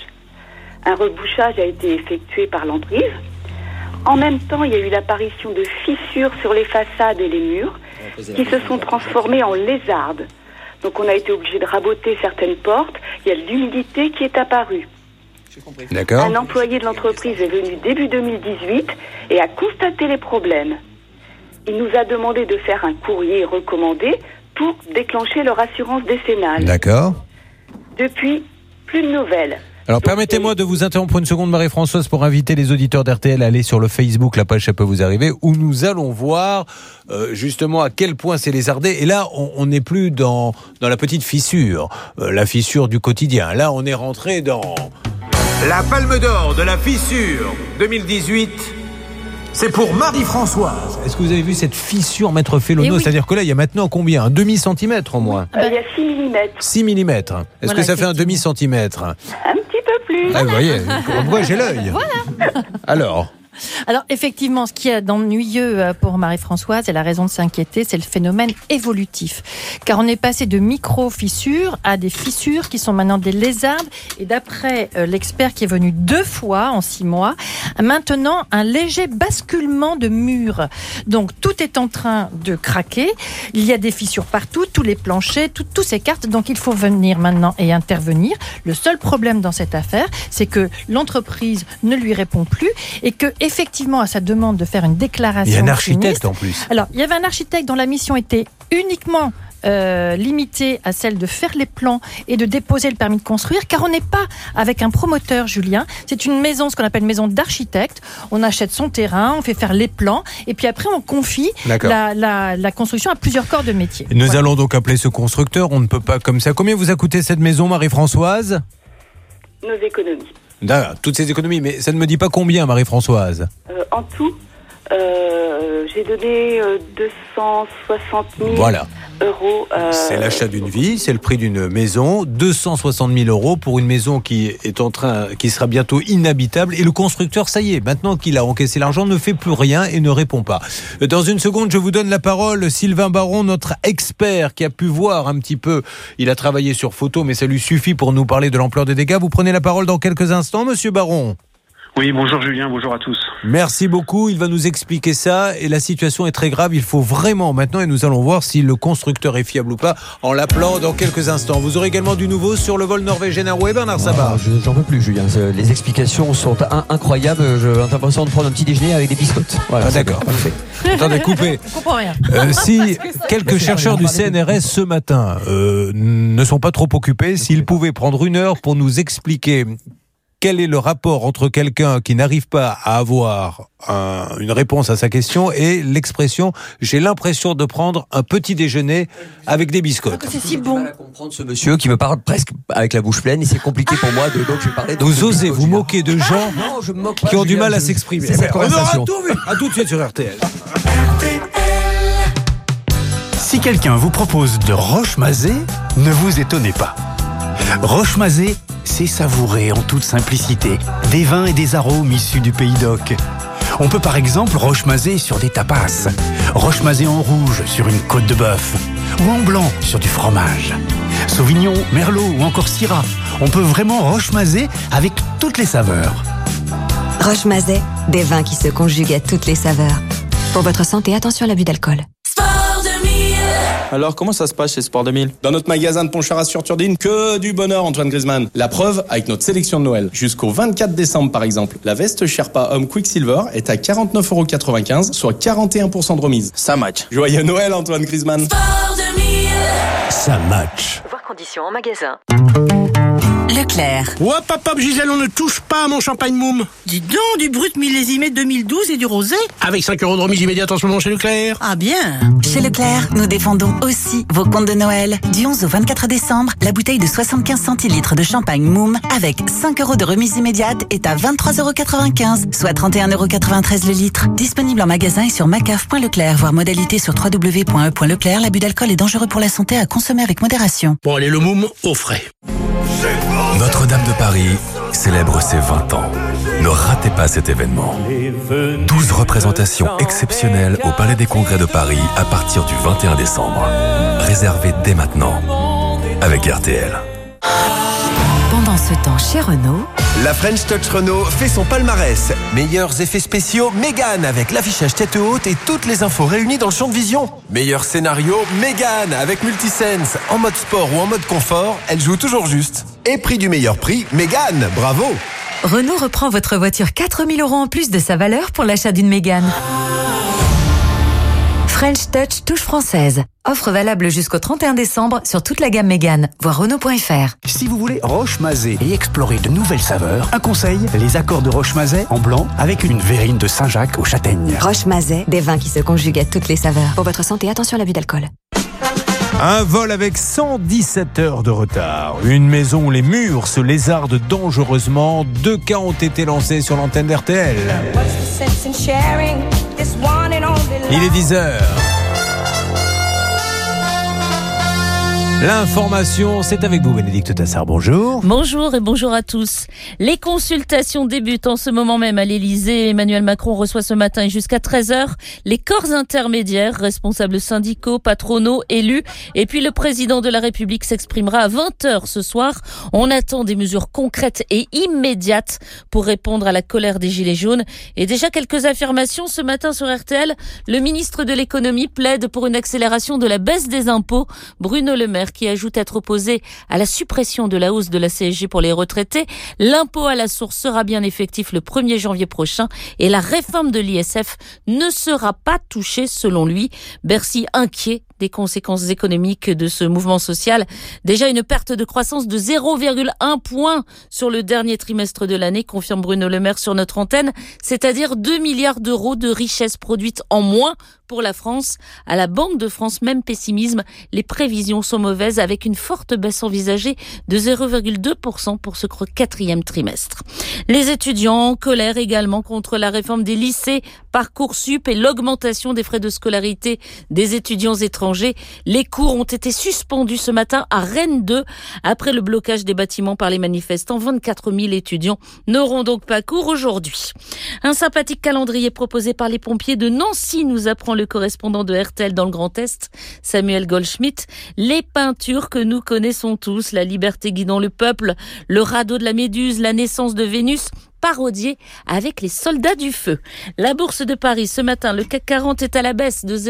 Un rebouchage a été effectué par l'emprise. En même temps, il y a eu l'apparition de fissures sur les façades et les murs qui se sont transformées en lézardes. Donc on a été obligé de raboter certaines portes. Il y a de l'humidité qui est apparue. D'accord. Un employé de l'entreprise est venu début 2018 et a constaté les problèmes. Il nous a demandé de faire un courrier recommandé pour déclencher leur assurance décennale. D'accord. Depuis, plus de nouvelles. Alors permettez-moi de vous interrompre une seconde, Marie-Françoise, pour inviter les auditeurs d'RTL à aller sur le Facebook, la page Ça peut vous arriver, où nous allons voir justement à quel point c'est lézardé. Et là, on n'est plus dans la petite fissure, la fissure du quotidien. Là, on est rentré dans la Palme d'Or de la fissure 2018. C'est pour Marie-Françoise. Est-ce que vous avez vu cette fissure, Maître Félono? C'est-à-dire que là, il y a maintenant combien? Un demi-centimètre au moins? Il y a 6 mm. 6 mm. Est-ce que ça fait un demi-centimètre? Un petit peu plus. Ah, vous voyez, moi j'ai l'œil. Voilà. Alors effectivement, ce qui est ennuyeux pour Marie-Françoise, elle a raison de s'inquiéter, c'est le phénomène évolutif. Car on est passé de micro-fissures à des fissures qui sont maintenant des lézardes. Et d'après l'expert qui est venu 2 fois en 6 mois, maintenant un léger basculement de murs. Donc tout est en train de craquer. Il y a des fissures partout, tous les planchers, tout s'écarte. Donc il faut venir maintenant et intervenir. Le seul problème dans cette affaire, c'est que l'entreprise ne lui répond plus et que effectivement, à sa demande de faire une déclaration. Il y a un architecte sinistre. en plus. Alors, il y avait un architecte dont la mission était uniquement limitée à celle de faire les plans et de déposer le permis de construire, car on n'est pas avec un promoteur, Julien. C'est une maison, ce qu'on appelle une maison d'architecte. On achète son terrain, on fait faire les plans, et puis après on confie la construction à plusieurs corps de métier. Nous allons donc appeler ce constructeur. On ne peut pas comme ça. Combien vous a coûté cette maison, Marie-Françoise? Nos économies. Toutes ces économies, mais ça ne me dit pas combien, Marie-Françoise? En tout, j'ai donné 260 000 euros. C'est l'achat d'une vie, c'est le prix d'une maison, 260 000 euros pour une maison qui sera bientôt inhabitable. Et le constructeur, ça y est, maintenant qu'il a encaissé l'argent, ne fait plus rien et ne répond pas. Dans une seconde, je vous donne la parole. Sylvain Baron, notre expert qui a pu voir un petit peu, il a travaillé sur photo, mais ça lui suffit pour nous parler de l'ampleur des dégâts. Vous prenez la parole dans quelques instants, monsieur Baron. Oui, bonjour Julien, bonjour à tous. Merci beaucoup, il va nous expliquer ça et la situation est très grave, il faut vraiment maintenant, et nous allons voir si le constructeur est fiable ou pas en l'appelant dans quelques instants. Vous aurez également du nouveau sur le vol norvégien Airway, Bernard Sabat. J'en peux plus Julien, les explications sont incroyables, j'ai l'impression de prendre un petit déjeuner avec des biscottes. Voilà, d'accord, parfait. Attendez, coupez. Je comprends rien. Si quelques chercheurs du CNRS ce matin ne sont pas trop occupés, s'ils pouvaient prendre 1 heure pour nous expliquer quel est le rapport entre quelqu'un qui n'arrive pas à avoir une réponse à sa question et l'expression « j'ai l'impression de prendre un petit déjeuner avec des biscottes ». C'est si bon. Je comprendre ce monsieur qui me parle presque avec la bouche pleine et c'est compliqué pour moi, donc je vais parler de... Vous osez vous moquer de gens qui ont du mal à s'exprimer. C'est cette conversation. On aura tout vu. À tout de suite sur RTL. Si quelqu'un vous propose de roche-mazé, ne vous étonnez pas. Roche-mazé, c'est savouré en toute simplicité, des vins et des arômes issus du Pays d'Oc. On peut par exemple roche-mazé sur des tapas, roche-mazé en rouge sur une côte de bœuf, ou en blanc sur du fromage. Sauvignon, Merlot ou encore Syrah, on peut vraiment roche-mazé avec toutes les saveurs. Roche-mazé, des vins qui se conjuguent à toutes les saveurs. Pour votre santé, attention à l'abus d'alcool. Alors, comment ça se passe chez Sport 2000? Dans notre magasin de Pontcharrat sur Turdine, que du bonheur, Antoine Griezmann. La preuve avec notre sélection de Noël. Jusqu'au 24 décembre, par exemple, la veste Sherpa Homme Quicksilver est à 49,95 €, soit 41% de remise. Ça match. Joyeux Noël, Antoine Griezmann. Sport 2000. Ça match. Voir conditions en magasin. Leclerc. Hop, hop, hop, Gisèle, on ne touche pas à mon champagne moum. Dis donc, du brut millésimé 2012 et du rosé. Avec 5 € de remise immédiate en ce moment chez Leclerc. Ah bien. Chez Leclerc, nous défendons aussi vos comptes de Noël. Du 11 au 24 décembre, la bouteille de 75 centilitres de champagne Moum avec 5 € de remise immédiate est à 23,95 €, soit 31,93 € le litre. Disponible en magasin et sur macaf.leclerc, voir modalité sur www.e.leclerc. L'abus d'alcool est dangereux pour la santé, à consommer avec modération. Bon, allez, le moum au frais. Notre-Dame de Paris célèbre ses 20 ans. Ne ratez pas cet événement. 12 représentations exceptionnelles au Palais des Congrès de Paris à partir du 21 décembre. Réservez dès maintenant avec RTL. Pendant ce temps, chez Renault... La French Touch Renault fait son palmarès. Meilleurs effets spéciaux, Mégane avec l'affichage tête haute et toutes les infos réunies dans le champ de vision. Meilleur scénario, Mégane avec Multisense. En mode sport ou en mode confort, elle joue toujours juste. Et prix du meilleur prix, Mégane, bravo. Renault reprend votre voiture 4 000 € en plus de sa valeur pour l'achat d'une Mégane. French Touch touche française. Offre valable jusqu'au 31 décembre sur toute la gamme Mégane. Voir Renault.fr. Si vous voulez Roche-Mazet et explorer de nouvelles saveurs, un conseil, les accords de Roche-Mazet en blanc avec une verrine de Saint-Jacques aux châtaignes. Roche-Mazet, des vins qui se conjuguent à toutes les saveurs. Pour votre santé, attention à l'abus d'alcool. Un vol avec 117 heures de retard. Une maison où les murs se lézardent dangereusement. 2 cas ont été lancés sur l'antenne d'RTL. Il est 10h. L'information, c'est avec vous, Bénédicte Tassard. Bonjour. Bonjour et bonjour à tous. Les consultations débutent en ce moment même à l'Elysée. Emmanuel Macron reçoit ce matin et jusqu'à 13h les corps intermédiaires, responsables syndicaux, patronaux, élus. Et puis le président de la République s'exprimera à 20h ce soir. On attend des mesures concrètes et immédiates pour répondre à la colère des Gilets jaunes. Et déjà quelques affirmations ce matin sur RTL. Le ministre de l'économie plaide pour une accélération de la baisse des impôts. Bruno Le Maire qui ajoute être opposé à la suppression de la hausse de la CSG pour les retraités. L'impôt à la source sera bien effectif le 1er janvier prochain et la réforme de l'ISF ne sera pas touchée selon lui. Bercy inquiet des conséquences économiques de ce mouvement social. Déjà une perte de croissance de 0,1 point sur le dernier trimestre de l'année, confirme Bruno Le Maire sur notre antenne, c'est-à-dire 2 milliards d'euros de richesses produites en moins pour la France. À la Banque de France, même pessimisme, les prévisions sont mauvaises avec une forte baisse envisagée de 0,2% pour ce 4e trimestre. Les étudiants en colère également contre la réforme des lycées, Parcoursup et l'augmentation des frais de scolarité des étudiants étrangers. Les cours ont été suspendus ce matin à Rennes 2 après le blocage des bâtiments par les manifestants. 24 000 étudiants n'auront donc pas cours aujourd'hui. Un sympathique calendrier proposé par les pompiers de Nancy, nous apprend le correspondant de RTL dans le Grand Est, Samuel Goldschmidt. Les peintures que nous connaissons tous, la liberté guidant le peuple, le radeau de la Méduse, la naissance de Vénus, parodié avec les soldats du feu. La bourse de Paris, ce matin, le CAC 40 est à la baisse de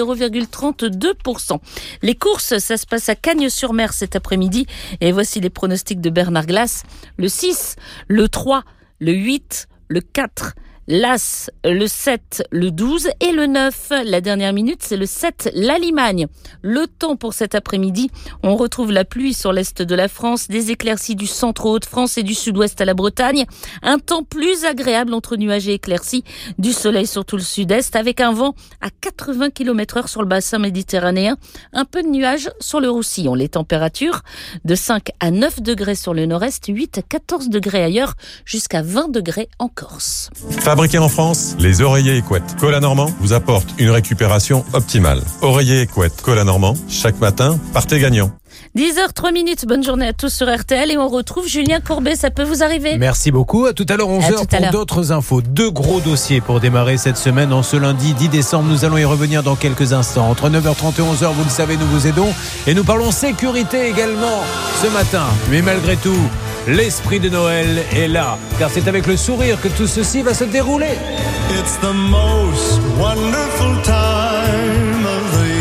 0,32%. Les courses, ça se passe à Cagnes-sur-Mer cet après-midi. Et voici les pronostics de Bernard Glass. Le 6, le 3, le 8, le 4, l'As, le 7, le 12 et le 9. La dernière minute, c'est le 7, la Limagne. Le temps pour cet après-midi, on retrouve la pluie sur l'est de la France, des éclaircies du centre au Haute-France et du sud-ouest à la Bretagne. Un temps plus agréable entre nuages et éclaircies, du soleil sur tout le sud-est, avec un vent à 80 km/h sur le bassin méditerranéen. Un peu de nuages sur le Roussillon. Les températures de 5 à 9 degrés sur le nord-est, 8 à 14 degrés ailleurs, jusqu'à 20 degrés en Corse. Fabriqués en France, les oreillers Equette Cola Normand vous apportent une récupération optimale. Oreillers Equette Cola Normand, chaque matin, partez gagnant. 10h03, bonne journée à tous sur RTL et on retrouve Julien Courbet, ça peut vous arriver. Merci beaucoup, à tout à l'heure 11h pour d'autres infos. 2 gros dossiers pour démarrer cette semaine en ce lundi 10 décembre. Nous allons y revenir dans quelques instants. Entre 9h30 et 11h, vous le savez, nous vous aidons et nous parlons sécurité également ce matin. Mais malgré tout, l'esprit de Noël est là, car c'est avec le sourire que tout ceci va se dérouler. It's the most wonderful time of the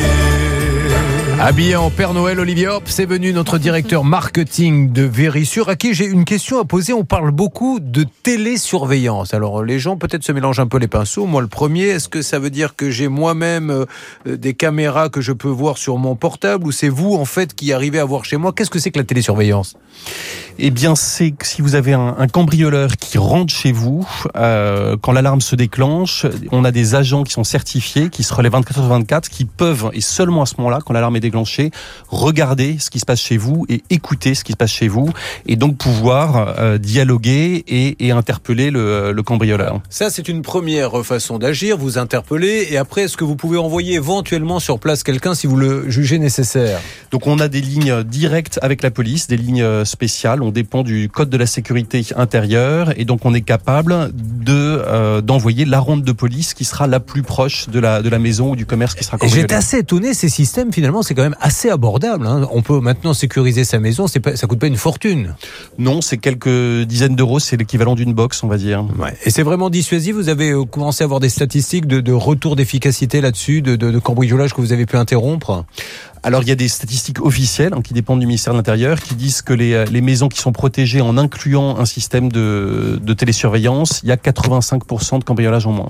year. Habillé en Père Noël, Olivier Hop, c'est venu notre directeur marketing de Vérissure, à qui j'ai une question à poser. On parle beaucoup de télésurveillance. Alors les gens peut-être se mélangent un peu les pinceaux. Moi le premier, est-ce que ça veut dire que j'ai moi-même des caméras que je peux voir sur mon portable, ou c'est vous en fait qui arrivez à voir chez moi? Qu'est-ce que c'est que la télésurveillance? Eh bien, c'est que si vous avez un cambrioleur qui rentre chez vous, quand l'alarme se déclenche, on a des agents qui sont certifiés, qui se relèvent 24h/24, qui peuvent, et seulement à ce moment-là, quand l'alarme est déclenchée, regarder ce qui se passe chez vous et écouter ce qui se passe chez vous, et donc pouvoir dialoguer et interpeller le cambrioleur. Ça, c'est une première façon d'agir, vous interpellez, et après, est-ce que vous pouvez envoyer éventuellement sur place quelqu'un si vous le jugez nécessaire? Donc on a des lignes directes avec la police, des lignes spéciales, on dépend du code de la sécurité intérieure, et donc on est capable d'envoyer la ronde de police qui sera la plus proche de la maison ou du commerce qui sera cambriolé. J'étais assez étonné, ces systèmes finalement, c'est quand quand même assez abordable. Hein. On peut maintenant sécuriser sa maison, ça coûte pas une fortune. Non, c'est quelques dizaines d'euros, c'est l'équivalent d'une box, on va dire. Ouais. Et c'est vraiment dissuasif. Vous avez commencé à avoir des statistiques de retour d'efficacité là-dessus, de cambriolage que vous avez pu interrompre? Alors il y a des statistiques officielles qui dépendent du ministère de l'Intérieur qui disent que les maisons qui sont protégées en incluant un système de télésurveillance, il y a 85% de cambriolage en moins.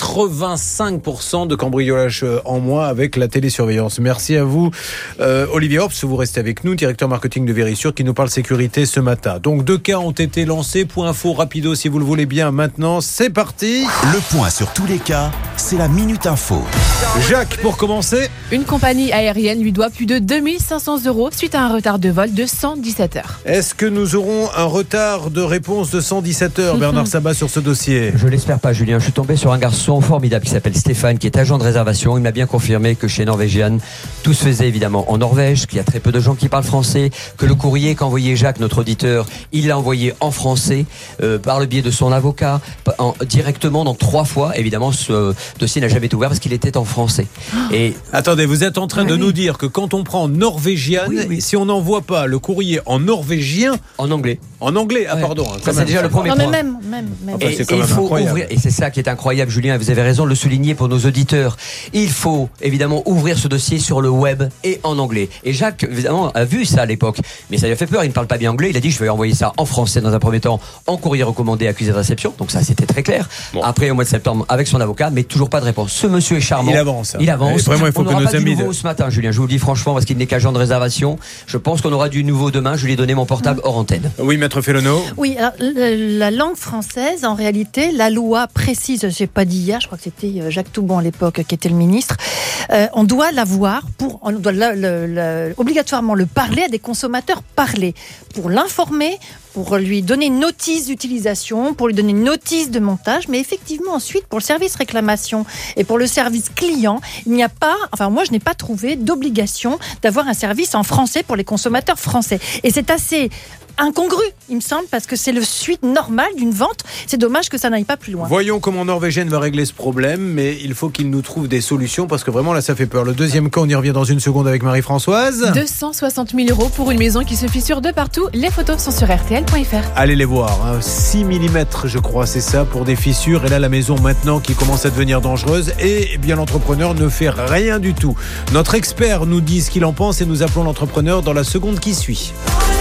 85% de cambriolage en moins avec la télésurveillance. Merci à vous Olivier Horps, vous restez avec nous, directeur marketing de Vérissure qui nous parle sécurité ce matin. Donc 2 cas ont été lancés, point info rapido si vous le voulez bien maintenant, c'est parti. Le point sur tous les cas, c'est la Minute Info. Jacques, pour commencer. Une compagnie aérienne lui doit plus de 2500 € suite à un retard de vol de 117 heures. Est-ce que nous aurons un retard de réponse de 117 heures, Bernard Sabat, sur ce dossier? Je l'espère pas, Julien. Je suis tombé sur un garçon formidable qui s'appelle Stéphane, qui est agent de réservation. Il m'a bien confirmé que chez Norwegian, tout se faisait évidemment en Norvège, qu'il y a très peu de gens qui parlent français, que le courrier qu'a envoyé Jacques, notre auditeur, il l'a envoyé en français, par le biais de son avocat, directement, donc 3 fois. Évidemment, ce dossier n'a jamais été ouvert parce qu'il était en français. Et attendez, vous êtes en train de nous dire que quand on prend Norwegian, si on n'envoie pas le courrier en norvégien... En anglais. En anglais, pardon. Ça, c'est déjà le premier point. Non, mais même. Et il faut ouvrir, et c'est ça qui est incroyable, Julien, et vous avez raison de le souligner pour nos auditeurs. Il faut évidemment ouvrir ce dossier sur le web et en anglais. Et Jacques, évidemment, a vu ça à l'époque, mais ça lui a fait peur. Il ne parle pas bien anglais. Il a dit, je vais envoyer ça en français dans un premier temps, en courrier recommandé, accusé de réception. Donc ça, c'était très clair. Bon. Après, au mois de septembre, avec son avocat, mais toujours pas de réponse. Ce monsieur est charmant. Il avance. Il avance. Vraiment, il faut que nos amis ce matin, Julien. Je vous le dis franchement, parce qu'il n'est qu'agent de réservation. Je pense qu'on aura du nouveau demain. Je lui ai donné mon portable hors antenne. Oui, maître Félono. Oui, alors, la langue française, en réalité, la loi précise, je n'ai pas dit hier, je crois que c'était Jacques Toubon à l'époque qui était le ministre, on doit l'avoir, on doit obligatoirement le parler à des consommateurs parlés, pour l'informer, pour lui donner une notice d'utilisation, pour lui donner une notice de montage, mais effectivement ensuite pour le service réclamation et pour le service client, il n'y a pas, enfin moi je n'ai pas trouvé d'obligation d'avoir un service en français pour les consommateurs français. Et c'est assez incongru, il me semble, parce que c'est le suite normal d'une vente. C'est dommage que ça n'aille pas plus loin. Voyons comment Norwegian va régler ce problème, mais il faut qu'il nous trouve des solutions, parce que vraiment là ça fait peur. Le deuxième cas, on y revient dans une seconde avec Marie-Françoise. 260 000 € pour une maison qui se fissure de partout. Les photos sont sur RTL.fr. Allez les voir, 6 mm je crois, c'est ça, pour des fissures. Et là la maison maintenant qui commence à devenir dangereuse, et bien l'entrepreneur ne fait rien du tout. Notre expert nous dit ce qu'il en pense et nous appelons l'entrepreneur dans la seconde qui suit.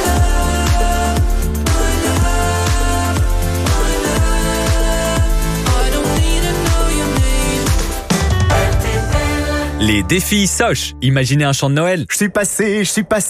Les défis Soch. Imaginez un chant de Noël. Je suis passé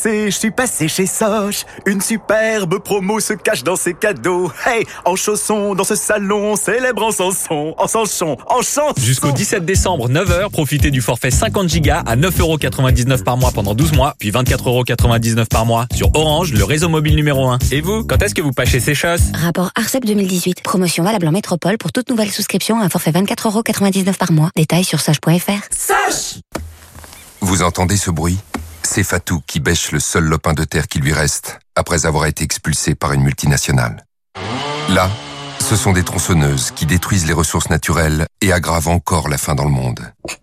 chez Soch. Une superbe promo se cache dans ses cadeaux. Hey, en chaussons dans ce salon, célèbre en chanson. Jusqu'au 17 décembre, 9h, profitez du forfait 50 Go à 9,99€ par mois pendant 12 mois, puis 24,99€ par mois sur Orange, le réseau mobile numéro 1. Et vous, quand est-ce que vous pâchez ces choses? Rapport Arcep 2018. Promotion valable en métropole pour toute nouvelle souscription à un forfait 24,99€ par mois. Détails sur soch.fr. Soch! Vous entendez ce bruit? C'est Fatou qui bêche le seul lopin de terre qui lui reste, après avoir été expulsé par une multinationale. Là, ce sont des tronçonneuses qui détruisent les ressources naturelles et aggravent encore la faim dans le monde.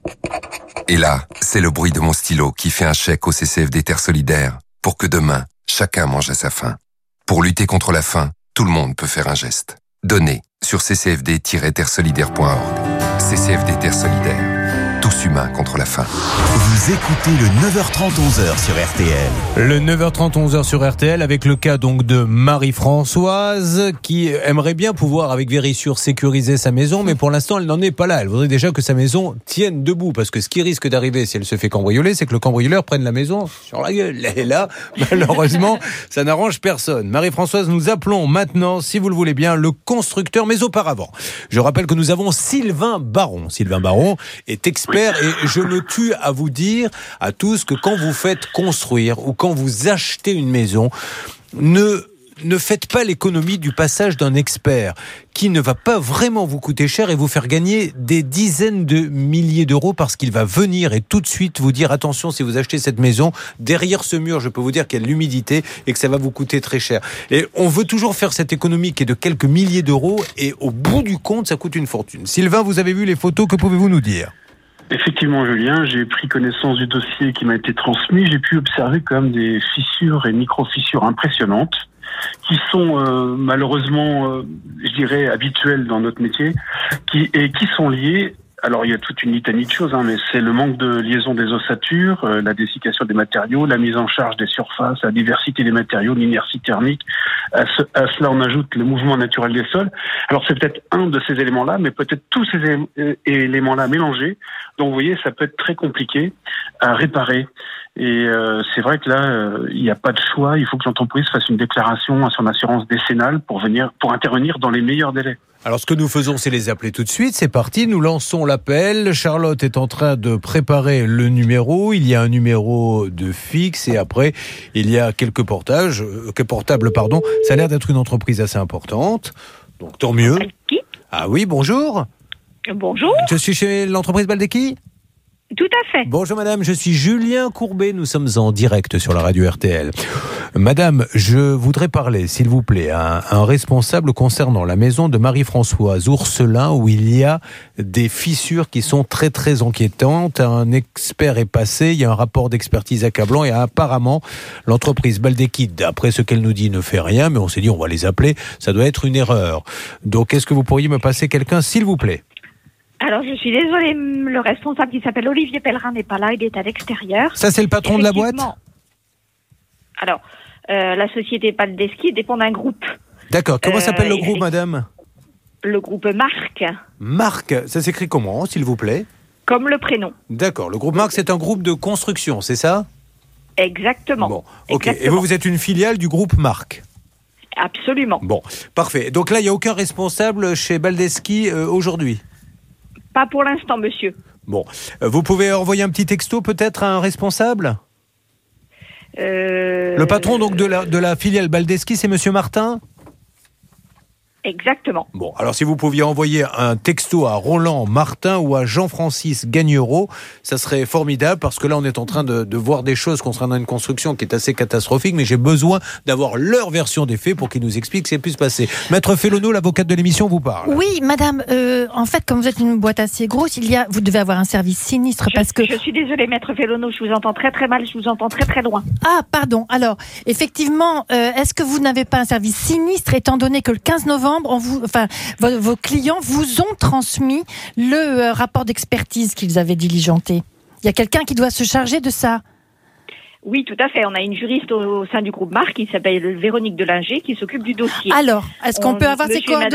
Et là, c'est le bruit de mon stylo qui fait un chèque au CCFD Terre Solidaire pour que demain, chacun mange à sa faim. Pour lutter contre la faim, tout le monde peut faire un geste. Donnez sur ccfd-terresolidaire.org. CCFD Terre Solidaire. Tous humains contre la faim. Vous écoutez le 9h30 11h sur RTL. Le 9h30 11h sur RTL avec le cas donc de Marie-Françoise qui aimerait bien pouvoir avec Vérissure sécuriser sa maison, mais pour l'instant elle n'en est pas là. Elle voudrait déjà que sa maison tienne debout, parce que ce qui risque d'arriver si elle se fait cambrioler, c'est que le cambrioleur prenne la maison sur la gueule. Et là, malheureusement, ça n'arrange personne. Marie-Françoise, nous appelons maintenant, si vous le voulez bien, le constructeur, mais auparavant, je rappelle que nous avons Sylvain Baron. Sylvain Baron est expert. Et je me tue à vous dire à tous que quand vous faites construire ou quand vous achetez une maison, ne faites pas l'économie du passage d'un expert qui ne va pas vraiment vous coûter cher et vous faire gagner des dizaines de milliers d'euros, parce qu'il va venir et tout de suite vous dire attention, si vous achetez cette maison, derrière ce mur, je peux vous dire qu'il y a de l'humidité et que ça va vous coûter très cher. Et on veut toujours faire cette économie qui est de quelques milliers d'euros et au bout du compte, ça coûte une fortune. Sylvain, vous avez vu les photos, que pouvez-vous nous dire ? Effectivement, Julien, j'ai pris connaissance du dossier qui m'a été transmis. J'ai pu observer quand même des fissures et micro-fissures impressionnantes qui sont malheureusement, je dirais, habituelles dans notre métier qui sont liées. Alors, il y a toute une litanie de choses, mais c'est le manque de liaison des ossatures, la dessiccation des matériaux, la mise en charge des surfaces, la diversité des matériaux, l'inertie thermique. À cela, on ajoute le mouvement naturel des sols. Alors, c'est peut-être un de ces éléments-là, mais peut-être tous ces éléments-là mélangés. Donc, vous voyez, ça peut être très compliqué à réparer. Et c'est vrai que là, il n'y a pas de choix. Il faut que l'entreprise fasse une déclaration à son assurance décennale pour intervenir dans les meilleurs délais. Alors, ce que nous faisons, c'est les appeler tout de suite. C'est parti, nous lançons l'appel. Charlotte est en train de préparer le numéro. Il y a un numéro de fixe et après, il y a quelques portables. Ça a l'air d'être une entreprise assez importante. Donc, tant mieux. Ah oui, bonjour. Bonjour. Je suis chez l'entreprise Baldecchi. Tout à fait. Bonjour madame, je suis Julien Courbet, nous sommes en direct sur la radio RTL. Madame, je voudrais parler, s'il vous plaît, à un responsable concernant la maison de Marie-Françoise Ourselin où il y a des fissures qui sont très très inquiétantes. Un expert est passé, il y a un rapport d'expertise accablant et apparemment l'entreprise Baldecchi, d'après ce qu'elle nous dit, ne fait rien, mais on s'est dit on va les appeler, ça doit être une erreur. Donc est-ce que vous pourriez me passer quelqu'un, s'il vous plaît ? Alors, je suis désolée, le responsable qui s'appelle Olivier Pellerin n'est pas là, il est à l'extérieur. Ça, c'est le patron de la boîte ? Alors, la société Baldecchi dépend d'un groupe. D'accord. Comment s'appelle le groupe, madame ? Le groupe Marc. Marc, ça s'écrit comment, s'il vous plaît ? Comme le prénom. D'accord. Le groupe Marc, c'est un groupe de construction, c'est ça ? Exactement. Bon, ok. Exactement. Et vous êtes une filiale du groupe Marc ? Absolument. Bon, parfait. Donc là, il n'y a aucun responsable chez Baldecchi aujourd'hui ? Pas pour l'instant, monsieur. Bon, vous pouvez envoyer un petit texto peut-être à un responsable ? Le patron donc de la filiale Baldecchi, c'est monsieur Martin ? Exactement. Bon, alors si vous pouviez envoyer un texto à Roland Martin ou à Jean-Francis Gagnereau, ça serait formidable parce que là on est en train de voir des choses concernant une construction qui est assez catastrophique, mais j'ai besoin d'avoir leur version des faits pour qu'ils nous expliquent ce qui a pu se passer. Maître Fellono, l'avocate de l'émission, vous parle. Oui, madame, en fait, comme vous êtes une boîte assez grosse, vous devez avoir un service sinistre parce que... Je suis désolée, Maître Fellono, je vous entends très très mal, je vous entends très très loin. Ah, pardon. Alors, effectivement, est-ce que vous n'avez pas un service sinistre étant donné que le 15 novembre, vos clients vous ont transmis le rapport d'expertise qu'ils avaient diligenté. Il y a quelqu'un qui doit se charger de ça. Oui, tout à fait. On a une juriste au sein du groupe Marc qui s'appelle Véronique Delinger qui s'occupe du dossier. Alors, est-ce qu'on peut avoir ses coordonnées ?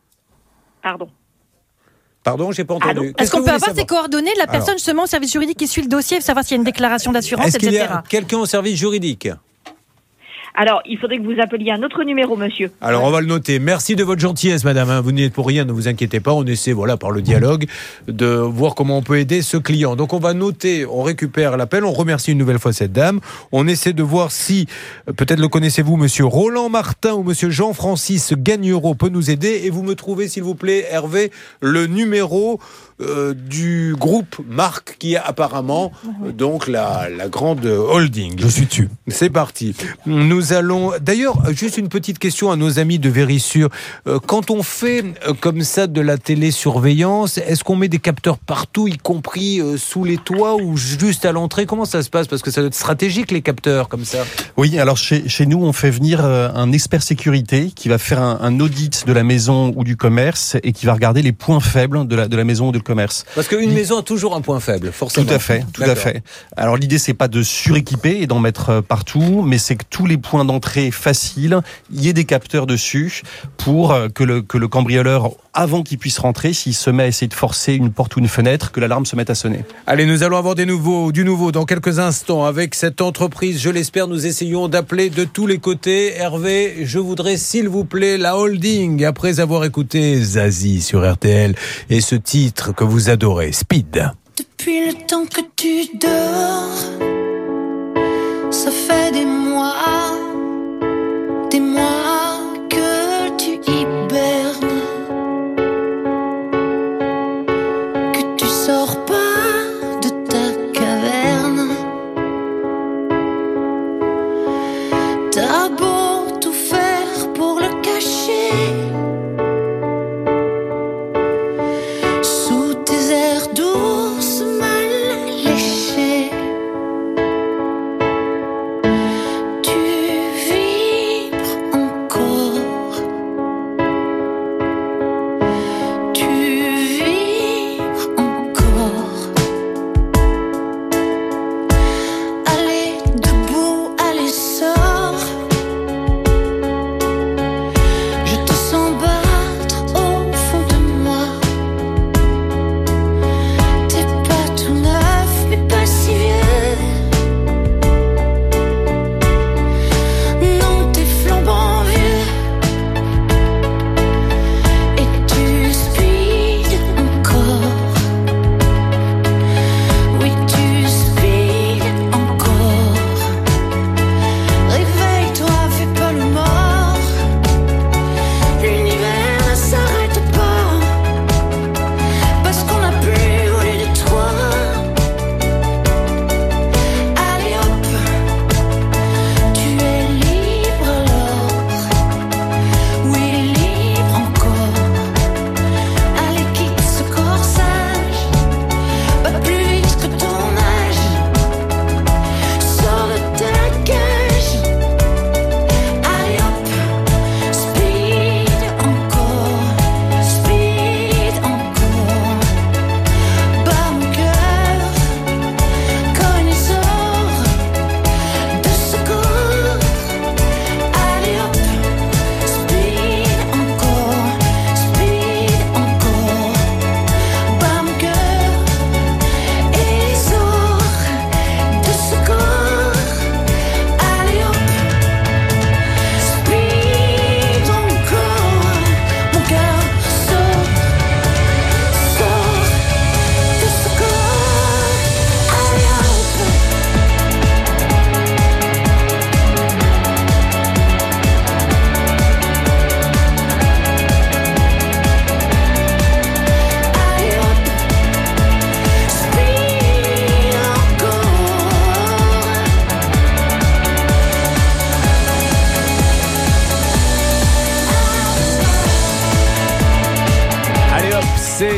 Pardon, j'ai pas entendu. Est-ce qu'on peut avoir ses coordonnées de la personne justement au service juridique qui suit le dossier, savoir s'il y a une déclaration d'assurance, etc. Est-ce qu'il y a etc. quelqu'un au service juridique ? Alors, il faudrait que vous appeliez un autre numéro, monsieur. Alors, on va le noter. Merci de votre gentillesse, madame. Vous n'y êtes pour rien, ne vous inquiétez pas. On essaie, par le dialogue, de voir comment on peut aider ce client. Donc, on va noter, on récupère l'appel, on remercie une nouvelle fois cette dame. On essaie de voir si, peut-être le connaissez-vous, monsieur Roland Martin ou monsieur Jean-Francis Gagnereau peut nous aider. Et vous me trouvez, s'il vous plaît, Hervé, le numéro du groupe Marc qui est apparemment donc la grande holding. Je suis dessus. C'est parti. Nous allons... D'ailleurs, juste une petite question à nos amis de Vérissure. Quand on fait comme ça de la télésurveillance, est-ce qu'on met des capteurs partout, y compris sous les toits ou juste à l'entrée ? Comment ça se passe ? Parce que ça doit être stratégique, les capteurs, comme ça. Oui, alors chez nous, on fait venir un expert sécurité qui va faire un audit de la maison ou du commerce et qui va regarder les points faibles de la maison ou de commerce. Parce qu'une maison a toujours un point faible, forcément. Tout à fait. Alors l'idée, c'est pas de suréquiper et d'en mettre partout, mais c'est que tous les points d'entrée faciles, il y ait des capteurs dessus pour que le cambrioleur, avant qu'il puisse rentrer, s'il se met à essayer de forcer une porte ou une fenêtre, que l'alarme se mette à sonner. Allez, nous allons avoir du nouveau dans quelques instants avec cette entreprise. Je l'espère, nous essayons d'appeler de tous les côtés. Hervé, je voudrais s'il vous plaît la holding, après avoir écouté Zazie sur RTL et ce titre que vous adorez, Speed. Depuis le temps que tu dors, ça fait des mois que tu hibernes, que tu sors pas de ta caverne. T'as beau tout faire pour le cacher, sous tes airs d'ours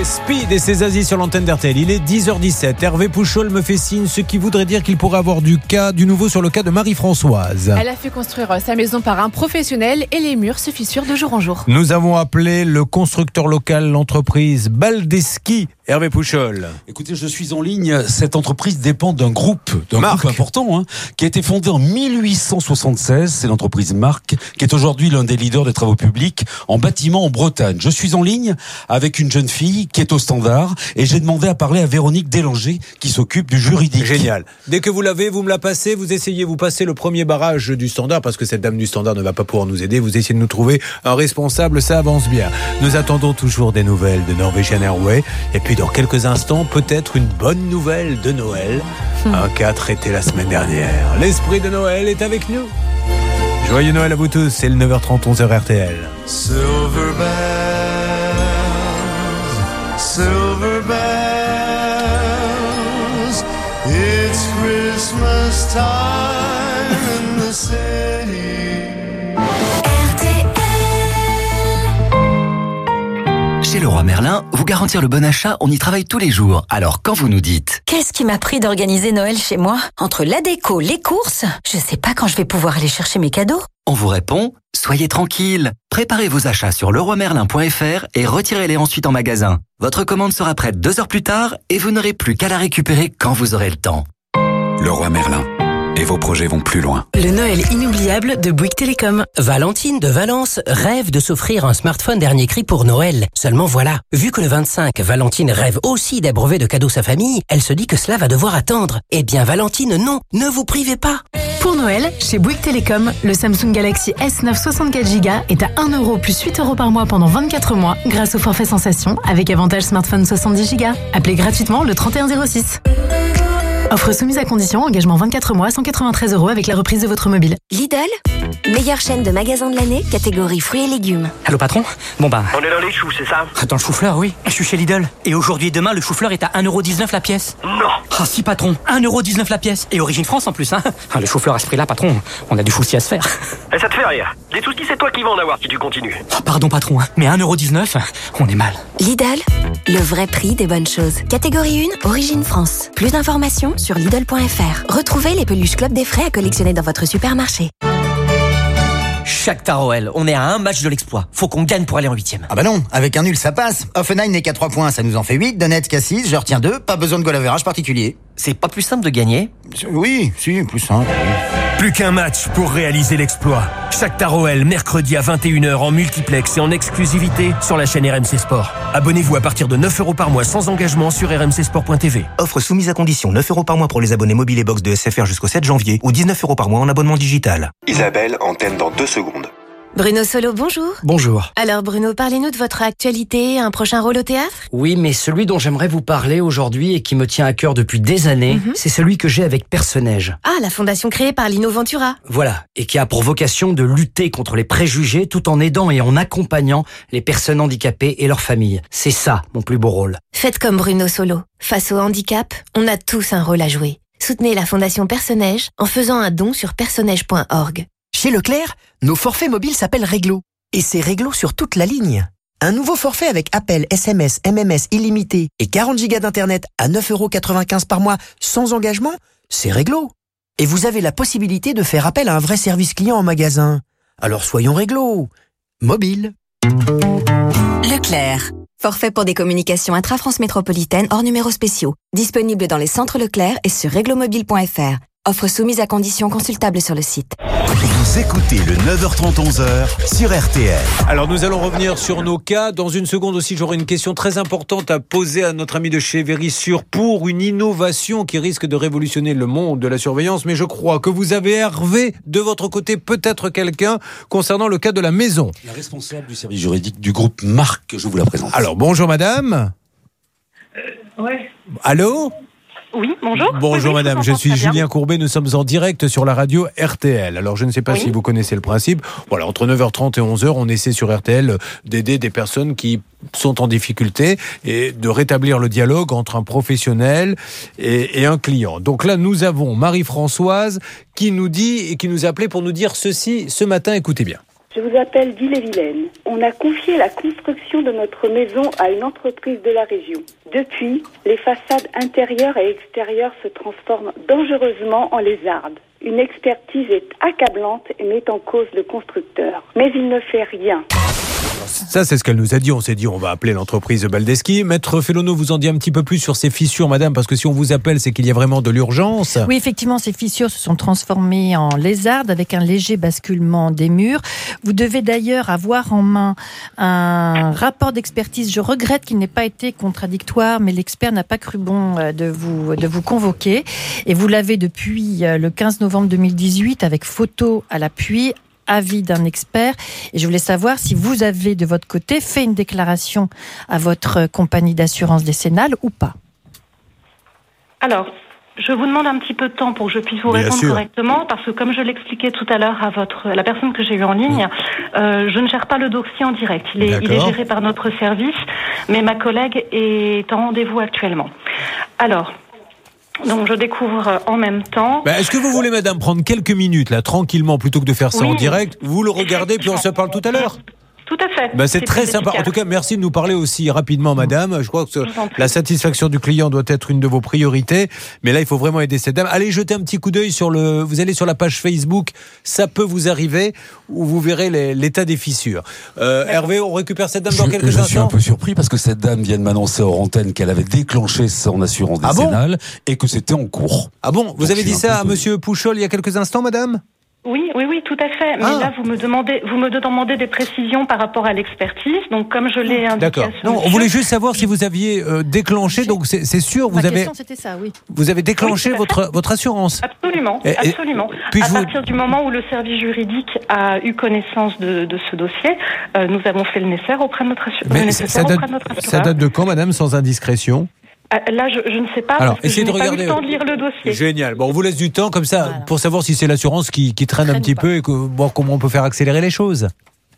Speed et ses Aziz sur l'antenne d'RTL. Il est 10h17. Hervé Pouchol me fait signe, ce qui voudrait dire qu'il pourrait avoir du nouveau sur le cas de Marie-Françoise. Elle a fait construire sa maison par un professionnel et les murs se fissurent de jour en jour. Nous avons appelé le constructeur local, l'entreprise Baldeschi. Hervé Pouchol. Écoutez, je suis en ligne. Cette entreprise dépend d'un groupe important, qui a été fondé en 1876. C'est l'entreprise Marc, qui est aujourd'hui l'un des leaders des travaux publics en bâtiment en Bretagne. Je suis en ligne avec une jeune fille qui est au standard et j'ai demandé à parler à Véronique Délanger qui s'occupe du juridique. Génial. Dès que vous l'avez, vous me la passez, vous passez le premier barrage du standard parce que cette dame du standard ne va pas pouvoir nous aider. Vous essayez de nous trouver un responsable, ça avance bien. Nous attendons toujours des nouvelles de Norwegian Airways et puis dans quelques instants, peut-être une bonne nouvelle de Noël. Un cas traité la semaine dernière. L'esprit de Noël est avec nous. Joyeux Noël à vous tous, c'est le 9h30, 11h RTL. Silver bells, it's Christmas time in the city. Chez Leroy Merlin, vous garantir le bon achat, on y travaille tous les jours. Alors quand vous nous dites qu'est-ce qui m'a pris d'organiser Noël chez moi? Entre la déco, les courses, je sais pas quand je vais pouvoir aller chercher mes cadeaux. On vous répond, soyez tranquille. Préparez vos achats sur leroymerlin.fr et retirez-les ensuite en magasin. Votre commande sera prête 2 heures plus tard et vous n'aurez plus qu'à la récupérer quand vous aurez le temps. Leroy Merlin. Et vos projets vont plus loin. Le Noël inoubliable de Bouygues Télécom. Valentine de Valence rêve de s'offrir un smartphone dernier cri pour Noël. Seulement voilà, vu que le 25, Valentine rêve aussi d'abreuver de cadeaux sa famille, elle se dit que cela va devoir attendre. Eh bien Valentine, non, ne vous privez pas. Pour Noël, chez Bouygues Télécom, le Samsung Galaxy S9 64Go est à 1 € plus 8 € par mois pendant 24 mois grâce au forfait Sensation avec avantage smartphone 70Go. Appelez gratuitement le 3106. Offre soumise à condition, engagement 24 mois, 193 € avec la reprise de votre mobile. Lidl, meilleure chaîne de magasins de l'année, catégorie fruits et légumes. Allô patron? Bon bah... On est dans les choux, c'est ça? Dans le chou-fleur, oui. Je suis chez Lidl. Et aujourd'hui et demain, le chou-fleur est à 1,19 € la pièce. Non. Ah si patron, 1,19 € la pièce. Et origine France en plus, hein. Le chou-fleur à ce prix-là, patron, on a du souci à se faire. Et ça te fait rire. Les soucis, c'est toi qui vas en avoir si tu continues. Pardon patron, mais 1,19 €, on est mal. Lidl, le vrai prix des bonnes choses. Catégorie 1, origine France. Plus d'informations sur Lidl.fr. Retrouvez les peluches Club des Frais à collectionner dans votre supermarché. Shakhtar OL, on est à un match de l'exploit. Faut qu'on gagne pour aller en 8e. Ah bah non, avec un nul ça passe. Offenheim n'est qu'à 3 points, ça nous en fait 8. Donetsk à 6, je retiens 2. Pas besoin de goal average particulier. C'est pas plus simple de gagner? Oui, si, plus simple. Oui. Plus qu'un match pour réaliser l'exploit. Shakhtar OL, mercredi à 21h en multiplex et en exclusivité sur la chaîne RMC Sport. Abonnez-vous à partir de 9 € par mois sans engagement sur rmcsport.tv. Offre soumise à condition, 9 € par mois pour les abonnés mobiles et box de SFR jusqu'au 7 janvier ou 19 € par mois en abonnement digital. Isabelle, antenne dans 2 secondes. Bruno Solo, bonjour. Bonjour. Alors Bruno, parlez-nous de votre actualité, un prochain rôle au théâtre? Oui, mais celui dont j'aimerais vous parler aujourd'hui et qui me tient à cœur depuis des années, c'est celui que j'ai avec Personnage. Ah, la fondation créée par Lino Ventura. Voilà, et qui a pour vocation de lutter contre les préjugés tout en aidant et en accompagnant les personnes handicapées et leurs familles. C'est ça, mon plus beau rôle. Faites comme Bruno Solo. Face au handicap, on a tous un rôle à jouer. Soutenez la fondation Personnage en faisant un don sur personnage.org. Chez Leclerc, nos forfaits mobiles s'appellent Réglo. Et c'est Réglo sur toute la ligne. Un nouveau forfait avec appel, SMS, MMS illimité et 40 Go d'internet à 9,95 € par mois sans engagement, c'est Réglo. Et vous avez la possibilité de faire appel à un vrai service client en magasin. Alors soyons Réglo. Mobile. Leclerc. Forfait pour des communications intra-France métropolitaine hors numéros spéciaux. Disponible dans les centres Leclerc et sur reglomobile.fr. Offre soumise à conditions consultables sur le site. Vous écoutez le 9h30 11h sur RTL. Alors nous allons revenir sur nos cas. Dans une seconde aussi, j'aurai une question très importante à poser à notre ami de chez Vérissure pour une innovation qui risque de révolutionner le monde de la surveillance. Mais je crois que vous avez, Hervé, de votre côté, peut-être quelqu'un concernant le cas de la maison. La responsable du service juridique du groupe Marc, je vous la présente. Alors bonjour madame. Ouais. Allô ? Oui, bonjour. Bonjour oui, madame, je suis Julien Courbet, nous sommes en direct sur la radio RTL. Alors je ne sais pas si vous connaissez le principe. Voilà, entre 9h30 et 11h, on essaie sur RTL d'aider des personnes qui sont en difficulté et de rétablir le dialogue entre un professionnel et un client. Donc là, nous avons Marie-Françoise qui nous dit et qui nous a appelé pour nous dire ceci ce matin, écoutez bien. Je vous appelle d'Ille-et-Vilaine. On a confié la construction de notre maison à une entreprise de la région. Depuis, les façades intérieures et extérieures se transforment dangereusement en lézardes. Une expertise est accablante et met en cause le constructeur. Mais il ne fait rien. Ça, c'est ce qu'elle nous a dit. On s'est dit, on va appeler l'entreprise Baldeschi. Maître Fellono vous en dit un petit peu plus sur ces fissures, madame, parce que si on vous appelle, c'est qu'il y a vraiment de l'urgence. Oui, effectivement, ces fissures se sont transformées en lézardes avec un léger basculement des murs. Vous devez d'ailleurs avoir en main un rapport d'expertise. Je regrette qu'il n'ait pas été contradictoire, mais l'expert n'a pas cru bon de vous convoquer. Et vous l'avez depuis le 15 novembre 2018 avec photo à l'appui, avis d'un expert. Et je voulais savoir si vous avez de votre côté fait une déclaration à votre compagnie d'assurance décennale ou pas. Alors, je vous demande un petit peu de temps pour que je puisse vous répondre correctement, parce que comme je l'expliquais tout à l'heure à la personne que j'ai eue en ligne, je ne gère pas le dossier en direct. Il est géré par notre service, mais ma collègue est en rendez-vous actuellement. Alors, donc je découvre en même temps. Est-ce que vous voulez, madame, prendre quelques minutes, là, tranquillement, plutôt que de faire ça en direct? Vous le regardez, puis on se parle tout à l'heure. Tout à fait. C'est très sympa. En tout cas, merci de nous parler aussi rapidement, madame. Je crois que la satisfaction du client doit être une de vos priorités. Mais là, il faut vraiment aider cette dame. Allez jeter un petit coup d'œil vous allez sur la page Facebook. Ça peut vous arriver, où vous verrez l'état des fissures. Hervé, on récupère cette dame dans quelques instants. Je suis un peu surpris parce que cette dame vient de m'annoncer hors antenne qu'elle avait déclenché son assurance décennale et que c'était en cours. Ah bon? Vous avez dit ça à monsieur Pouchol il y a quelques instants, madame? Oui, tout à fait. Mais là, vous me demandez des précisions par rapport à l'expertise. Donc, comme je l'ai indiqué. D'accord. Non, on voulait juste savoir si vous aviez déclenché. Donc, c'est sûr, Ma question, c'était ça, oui. Vous avez déclenché votre assurance. Absolument, absolument. À partir du moment où le service juridique a eu connaissance de ce dossier, nous avons fait le nécessaire auprès de notre assureur. Ça date de quand, madame, sans indiscrétion? Là, je ne sais pas. Alors, parce que essayez de regarder. Pas eu le temps de lire le dossier. Génial. Bon, on vous laisse du temps comme ça pour savoir si c'est l'assurance qui traîne un petit peu et comment on peut faire accélérer les choses.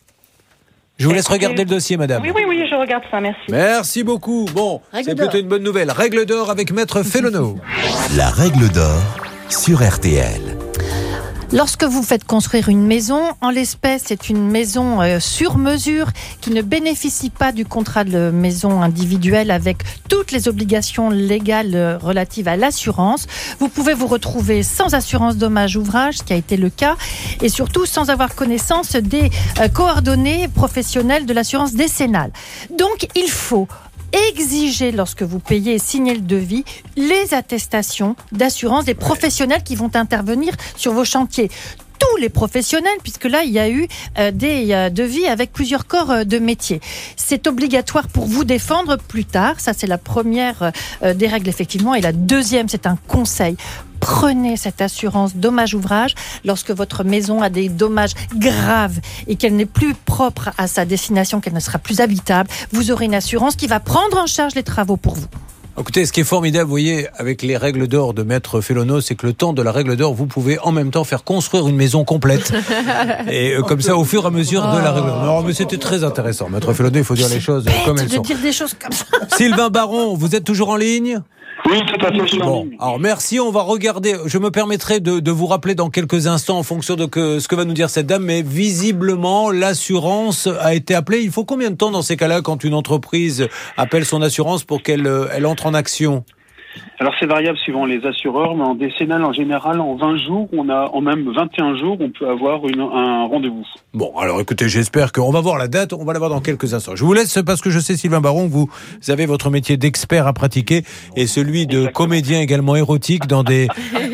Je vous laisse regarder le dossier, madame. Oui, je regarde ça, merci. Merci beaucoup. Bon, c'est plutôt une bonne nouvelle. Règle d'or avec Maître Fellono. La règle d'or sur RTL. Lorsque vous faites construire une maison, en l'espèce, c'est une maison sur mesure qui ne bénéficie pas du contrat de maison individuelle avec toutes les obligations légales relatives à l'assurance. Vous pouvez vous retrouver sans assurance dommage ouvrage, ce qui a été le cas, et surtout sans avoir connaissance des coordonnées professionnelles de l'assurance décennale. Donc, il faut exiger, lorsque vous payez et signez le devis, les attestations d'assurance des professionnels qui vont intervenir sur vos chantiers. Tous les professionnels, puisque là, il y a eu des devis avec plusieurs corps de métier. C'est obligatoire pour vous défendre plus tard. Ça, c'est la première des règles, effectivement. Et la deuxième, c'est un conseil. Prenez cette assurance dommage ouvrage lorsque votre maison a des dommages graves et qu'elle n'est plus propre à sa destination, qu'elle ne sera plus habitable. Vous aurez une assurance qui va prendre en charge les travaux pour vous. Écoutez, ce qui est formidable, vous voyez, avec les règles d'or de Maître Fellono, c'est que le temps de la règle d'or, vous pouvez en même temps faire construire une maison complète. Et comme ça, au fur et à mesure de la règle d'or. Non, mais c'était très intéressant. Maître Fellono, il faut dire les choses comme elles sont. Dire des choses comme ça. Sylvain Baron, vous êtes toujours en ligne ? Oui, tout à fait. Bon, alors merci, on va regarder. Je me permettrai de vous rappeler dans quelques instants en fonction de ce que va nous dire cette dame, mais visiblement l'assurance a été appelée. Il faut combien de temps dans ces cas-là quand une entreprise appelle son assurance pour qu'elle entre en action ? Alors c'est variable suivant les assureurs, mais en décennale en général, en 20 jours, en même 21 jours, on peut avoir un rendez-vous. Bon, alors écoutez, j'espère qu'on va voir la date, on va la voir dans quelques instants. Je vous laisse parce que je sais, Sylvain Baron, vous avez votre métier d'expert à pratiquer et celui de comédien également érotique dans des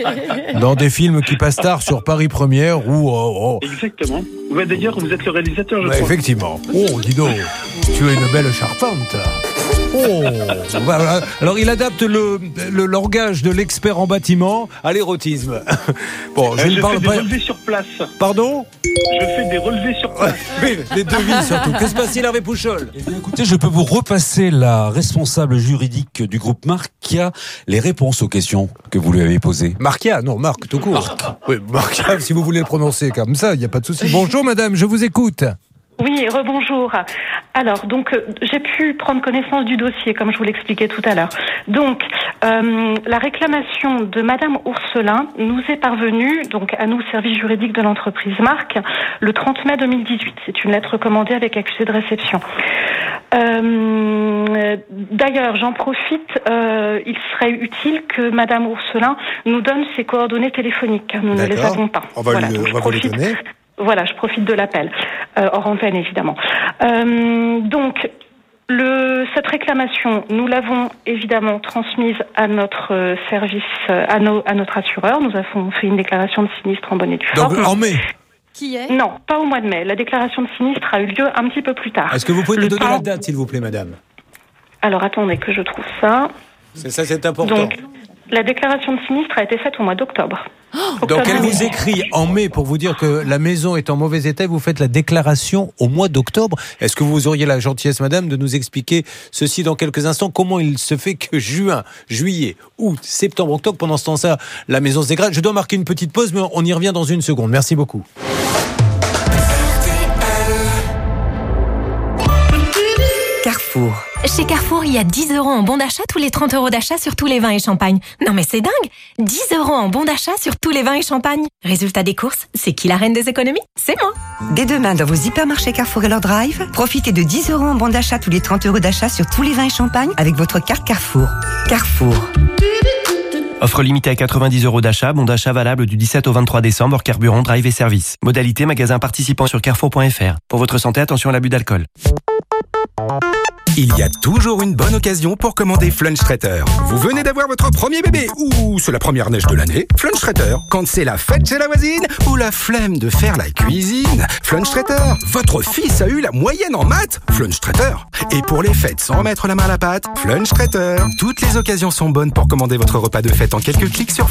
films qui passent tard sur Paris Première ou... Exactement. D'ailleurs, vous êtes le réalisateur, je crois. Effectivement. Oh, dis donc, tu as une belle charpente. Oh, voilà. Alors il adapte le langage de l'expert en bâtiment à l'érotisme. Bon, je ne parle pas. Des relevés sur place. Pardon ? Je fais des relevés sur place. Oui, les devis surtout. Que se passe-t-il, Hervé Pouchol ? Eh bien, écoutez, je peux vous repasser la responsable juridique du groupe Marc qui a les réponses aux questions que vous lui avez posées. Marcia, non, Marc, tout court. Oui, Marcia, si vous voulez le prononcer comme ça, il n'y a pas de souci. Bonjour madame, je vous écoute. Oui, rebonjour. Alors, donc, j'ai pu prendre connaissance du dossier, comme je vous l'expliquais tout à l'heure. Donc, la réclamation de Madame Ourselin nous est parvenue, donc à nous, service juridique de l'entreprise Marc, le 30 mai 2018. C'est une lettre commandée avec accusé de réception. D'ailleurs, j'en profite, il serait utile que Madame Ourselin nous donne ses coordonnées téléphoniques, car nous ne les avons pas. On va vous les donner. Voilà, je profite de l'appel, hors antenne évidemment. Donc, cette réclamation, nous l'avons évidemment transmise à notre service, à notre assureur. Nous avons fait une déclaration de sinistre en bonne et due forme. Donc en mai. Qui est ? Non, pas au mois de mai. La déclaration de sinistre a eu lieu un petit peu plus tard. Est-ce que vous pouvez nous donner la date, s'il vous plaît, madame ? Alors, attendez que je trouve ça. C'est important. Donc, la déclaration de sinistre a été faite au mois d'octobre. Donc elle vous écrit en mai pour vous dire que la maison est en mauvais état et vous faites la déclaration au mois d'octobre. Est-ce que vous auriez la gentillesse, madame, de nous expliquer ceci dans quelques instants ? Comment il se fait que juin, juillet, août, septembre, octobre, pendant ce temps-là, la maison se dégrade ? Je dois marquer une petite pause, mais on y revient dans une seconde. Merci beaucoup. Carrefour. Chez Carrefour, il y a 10 € en bon d'achat tous les 30 € d'achat sur tous les vins et champagnes. Non mais c'est dingue, 10 € en bon d'achat sur tous les vins et champagnes. Résultat des courses, c'est qui la reine des économies ? C'est moi. Dès demain, dans vos hypermarchés Carrefour et leur drive, profitez de 10 € en bon d'achat tous les 30 € d'achat sur tous les vins et champagnes avec votre carte Carrefour. Carrefour. Offre limitée à 90 € d'achat, bon d'achat valable du 17 au 23 décembre, hors carburant, drive et service. Modalité magasin participant sur carrefour.fr. Pour votre santé, attention à l'abus d'alcool. Il y a toujours une bonne occasion pour commander Flunch Traiteur. Vous venez d'avoir votre premier bébé, ou c'est la première neige de l'année, Flunch Traiteur. Quand c'est la fête chez la voisine, ou la flemme de faire la cuisine, Flunch Traiteur. Votre fils a eu la moyenne en maths, Flunch Traiteur. Et pour les fêtes sans remettre la main à la pâte, Flunch Traiteur. Toutes les occasions sont bonnes pour commander votre repas de fête en quelques clics sur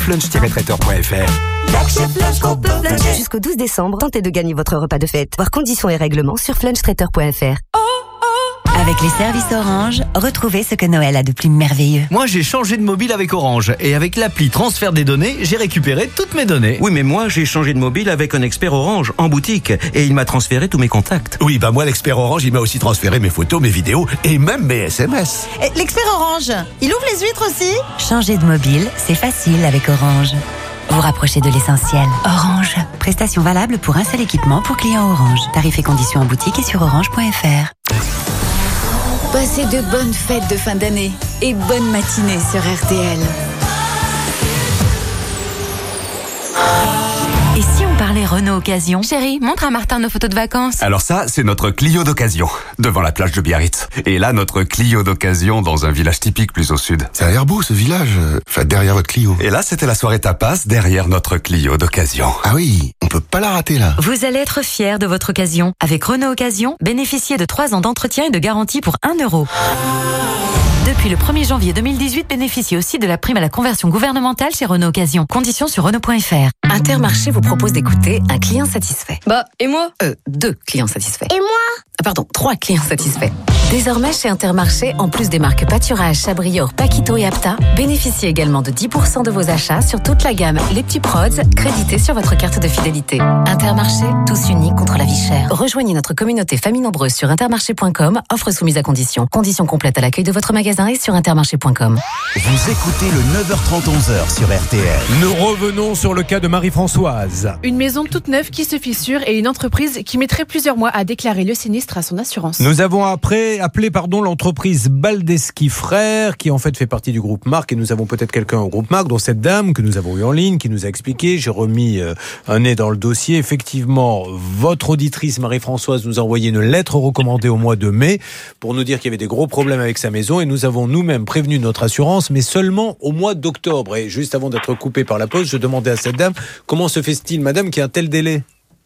flunch-traiteur.fr. Jusqu'au 12 décembre, tentez de gagner votre repas de fête. Voir conditions et règlements sur flunchtraiteur.fr. Avec les services Orange, retrouvez ce que Noël a de plus merveilleux. Moi, j'ai changé de mobile avec Orange. Et avec l'appli transfert des données, j'ai récupéré toutes mes données. Oui, mais moi, j'ai changé de mobile avec un expert Orange en boutique. Et il m'a transféré tous mes contacts. Oui, moi, l'expert Orange, il m'a aussi transféré mes photos, mes vidéos et même mes SMS. Et l'expert Orange, il ouvre les huîtres aussi ? Changer de mobile, c'est facile avec Orange. Vous rapprochez de l'essentiel. Orange. Prestation valable pour un seul équipement pour clients Orange. Tarifs et conditions en boutique et sur orange.fr. Passez de bonnes fêtes de fin d'année et bonne matinée sur RTL. Et si on parlait Renault Occasion ? Chérie, montre à Martin nos photos de vacances. Alors ça, c'est notre Clio d'occasion, devant la plage de Biarritz. Et là, notre Clio d'occasion dans un village typique plus au sud. Ça a l'air beau ce village, derrière votre Clio. Et là, c'était la soirée tapas derrière notre Clio d'occasion. Ah oui, on peut pas la rater là. Vous allez être fiers de votre occasion. Avec Renault Occasion, bénéficiez de 3 ans d'entretien et de garantie pour 1 €. Depuis le 1er janvier 2018, bénéficiez aussi de la prime à la conversion gouvernementale chez Renault Occasion. Conditions sur Renault.fr. Intermarché vous propose d'écouter un client satisfait. Et moi 2 clients satisfaits. Et moi 3 clients satisfaits. Désormais, chez Intermarché, en plus des marques Pâturage, Chabrior, Paquito et Apta, bénéficiez également de 10% de vos achats sur toute la gamme Les Petits Prods, crédités sur votre carte de fidélité. Intermarché, tous unis contre la vie chère. Rejoignez notre communauté famille nombreuse sur intermarché.com, offre soumise à conditions. Conditions complètes à l'accueil de votre magasin et sur intermarché.com. Vous écoutez le 9h30-11h sur RTL. Nous revenons sur le cas de Marie-Françoise. Une maison toute neuve qui se fissure et une entreprise qui mettrait plusieurs mois à déclarer le sinistre à son assurance. Nous avons appelé l'entreprise Baldeschi Frères, qui en fait partie du groupe Marc, et nous avons peut-être quelqu'un au groupe Marc, dont cette dame que nous avons eu en ligne, qui nous a expliqué. J'ai remis un nez dans le dossier. Effectivement, votre auditrice Marie-Françoise nous a envoyé une lettre recommandée au mois de mai pour nous dire qu'il y avait des gros problèmes avec sa maison, et nous avons nous-mêmes prévenu notre assurance, mais seulement au mois d'octobre. Et juste avant d'être coupé par la poste, je demandais à cette dame, comment se fait-il, madame, qu'il y a un tel délai ?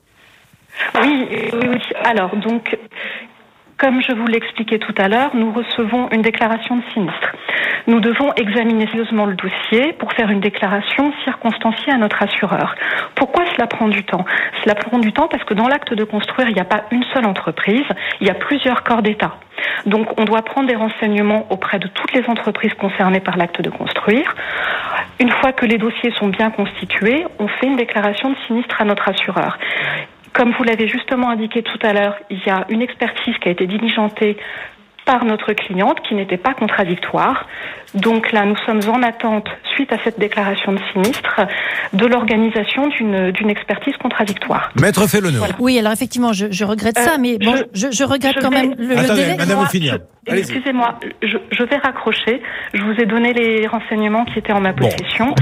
Oui. Alors, donc, comme je vous l'expliquais tout à l'heure, nous recevons une déclaration de sinistre. Nous devons examiner sérieusement le dossier pour faire une déclaration circonstanciée à notre assureur. Pourquoi cela prend du temps ? Cela prend du temps parce que dans l'acte de construire, il n'y a pas une seule entreprise, il y a plusieurs corps d'État. Donc on doit prendre des renseignements auprès de toutes les entreprises concernées par l'acte de construire. Une fois que les dossiers sont bien constitués, on fait une déclaration de sinistre à notre assureur. Comme vous l'avez justement indiqué tout à l'heure, il y a une expertise qui a été diligentée par notre cliente qui n'était pas contradictoire. Donc là, nous sommes en attente, suite à cette déclaration de sinistre, de l'organisation d'une expertise contradictoire. Maître Fellonneau. Voilà. Oui, alors effectivement, je regrette ça, mais bon, je regrette quand même le délai. Madame Ophignan. Excusez-moi, je vais raccrocher. Je vous ai donné les renseignements qui étaient en ma possession.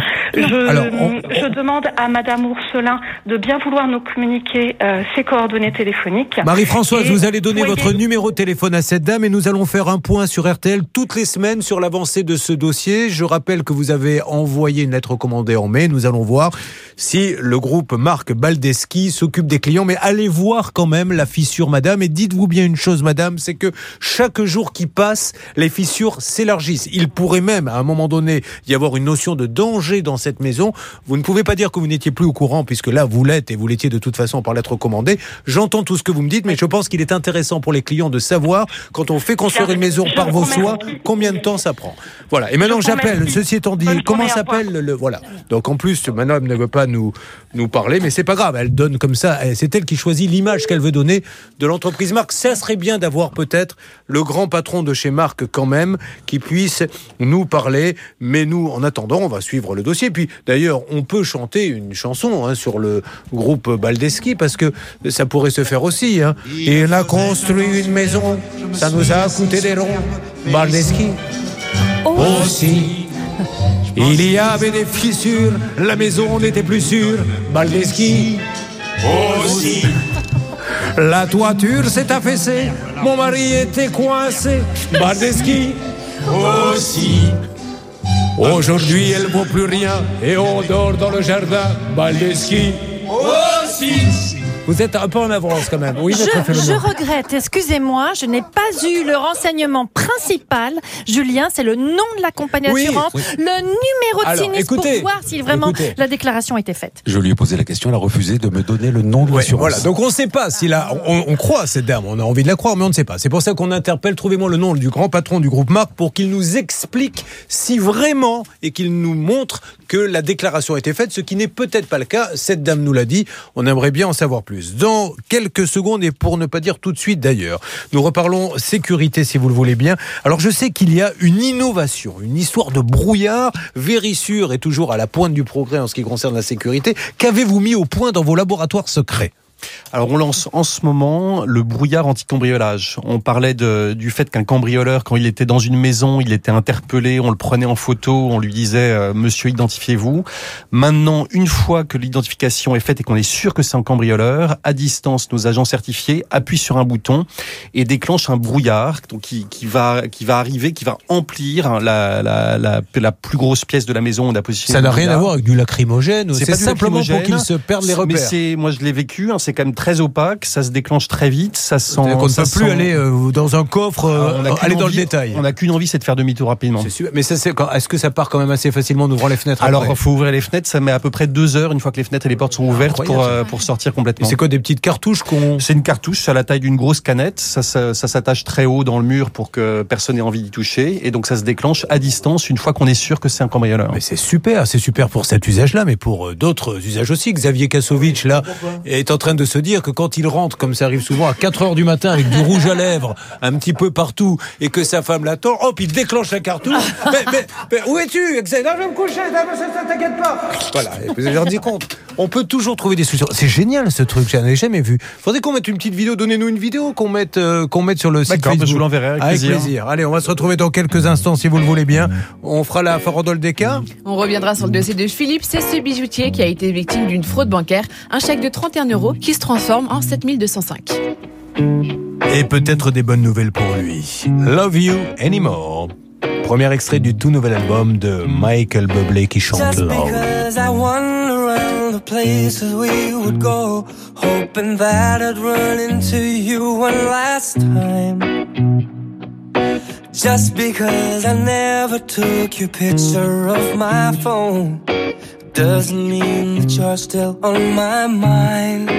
Je demande à Madame Ourselin de bien vouloir nous communiquer ses coordonnées téléphoniques. Marie-Françoise, vous allez donner votre numéro de téléphone à cette dame et nous allons faire un point sur RTL toutes les semaines sur l'avancée de ce dossier. Je rappelle que vous avez envoyé une lettre commandée en mai. Nous allons voir si le groupe Marc Baldeschi s'occupe des clients. Mais allez voir quand même la fissure, madame. Et dites-vous bien une chose, madame, c'est que chaque jour qui passe, les fissures s'élargissent. Il pourrait même, à un moment donné, y avoir une notion de danger dans cette maison. Vous ne pouvez pas dire que vous n'étiez plus au courant, puisque là, vous l'êtes et vous l'étiez de toute façon par lettre commandée. J'entends tout ce que vous me dites, mais je pense qu'il est intéressant pour les clients de savoir, quand on fait construire une maison par vos soins, combien de temps ça prend. Voilà. Et maintenant, j'appelle, ceci étant dit, comment s'appelle voilà. Donc, en plus, madame ne veut pas nous parler, mais c'est pas grave. Elle donne comme ça, c'est elle qui choisit l'image qu'elle veut donner de l'entreprise Marc. Ça serait bien d'avoir peut-être le grand patron de chez Marc quand même, qui puisse nous parler. Mais nous, en attendant, on va suivre le dossier. Puis, d'ailleurs, on peut chanter une chanson sur le groupe Baldeschi, parce que ça pourrait se faire aussi. Il a construit une maison, ça nous a coûté des ronds. Baldeschi aussi. Il y avait des fissures, la maison n'était plus sûre. Baldeschi aussi. La toiture s'est affaissée, mon mari était coincé. Baldeschi aussi. Aujourd'hui, elle ne vaut plus rien et on dort dans le jardin. Baldeschi aussi. Vous êtes un peu en avance quand même. Oui, je regrette, excusez-moi, je n'ai pas eu le renseignement principal. Julien, c'est le nom de la compagnie d'assurance, le numéro de sinistre pour voir si vraiment la déclaration a été faite. Je lui ai posé la question, elle a refusé de me donner le nom de l'assurance. Voilà, donc on ne sait pas si on croit cette dame, on a envie de la croire, mais on ne sait pas. C'est pour ça qu'on interpelle, trouvez-moi le nom du grand patron du groupe Marc pour qu'il nous explique si vraiment et qu'il nous montre que la déclaration a été faite, ce qui n'est peut-être pas le cas. Cette dame nous l'a dit, on aimerait bien en savoir plus. Dans quelques secondes, et pour ne pas dire tout de suite d'ailleurs, nous reparlons sécurité si vous le voulez bien. Alors je sais qu'il y a une innovation, une histoire de brouillard. Vérissure est toujours à la pointe du progrès en ce qui concerne la sécurité. Qu'avez-vous mis au point dans vos laboratoires secrets ? Alors on lance en ce moment le brouillard anti-cambriolage. On parlait du fait qu'un cambrioleur, quand il était dans une maison, il était interpellé, on le prenait en photo, on lui disait monsieur, identifiez-vous. Maintenant, une fois que l'identification est faite et qu'on est sûr que c'est un cambrioleur, à distance, nos agents certifiés appuient sur un bouton et déclenchent un brouillard donc qui va arriver, qui va emplir la plus grosse pièce de la maison. On a positionné. Ça n'a rien à voir avec du lacrymogène. C'est simplement pour qu'ils se perdent les repères. Mais moi je l'ai vécu. C'est quand même très opaque, ça se déclenche très vite, ça sent. On ne peut plus aller dans un coffre, aller dans le détail. On n'a qu'une envie, c'est de faire demi-tour rapidement. C'est super. Mais est-ce que ça part quand même assez facilement en ouvrant les fenêtres? Alors, il faut ouvrir les fenêtres, ça met à peu près 2 heures une fois que les fenêtres et les portes sont ouvertes pour sortir complètement. Et c'est quoi, des petites cartouches C'est une cartouche à la taille d'une grosse canette, ça s'attache très haut dans le mur pour que personne n'ait envie d'y toucher, et donc ça se déclenche à distance une fois qu'on est sûr que c'est un cambrioleur. Mais c'est super pour cet usage-là, mais pour d'autres usages aussi. Xavier Kassovitch, là, est en train de se dire que quand il rentre, comme ça arrive souvent, à 4h du matin avec du rouge à lèvres un petit peu partout et que sa femme l'attend, hop, il déclenche la cartouche. mais où es-tu? Non, je vais me coucher, t'inquiète pas. Voilà, vous avez rendu compte. On peut toujours trouver des solutions. C'est génial ce truc, je n'avais jamais vu. Faudrait qu'on mette une petite vidéo, donnez-nous une vidéo qu'on mette sur le site Facebook. Je vous l'enverrai avec plaisir. Allez, on va se retrouver dans quelques instants si vous le voulez bien. On fera la farandole des cas. On reviendra sur le dossier de Philippe, c'est ce bijoutier qui a été victime d'une fraude bancaire. Un chèque de 31 € qui se transforme en 7205. Et peut-être des bonnes nouvelles pour lui. Love You Anymore. Premier extrait du tout nouvel album de Michael Bublé qui chante Love. The places we would go, hoping that I'd run into you one last time. Just because I never took your picture off my phone doesn't mean that you're still on my mind.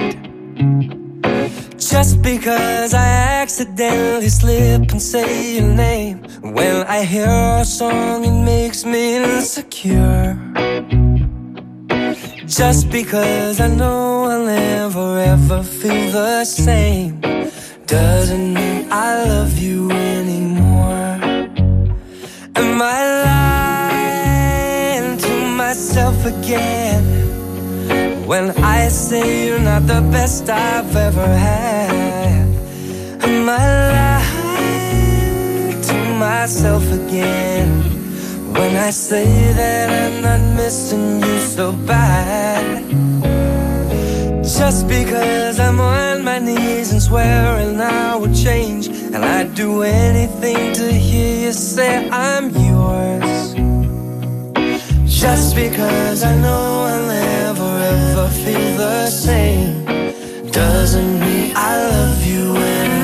Just because I accidentally slip and say your name when I hear a song, it makes me insecure. Just because I know I'll never ever feel the same doesn't mean I love you anymore. Am I lying to myself again when I say you're not the best I've ever had? Am I lying to myself again when I say that I'm not missing you so bad? Just because I'm on my knees and swearing I would change, and I'd do anything to hear you say I'm yours. Just because I know I'll never ever feel the same doesn't mean I love you anymore.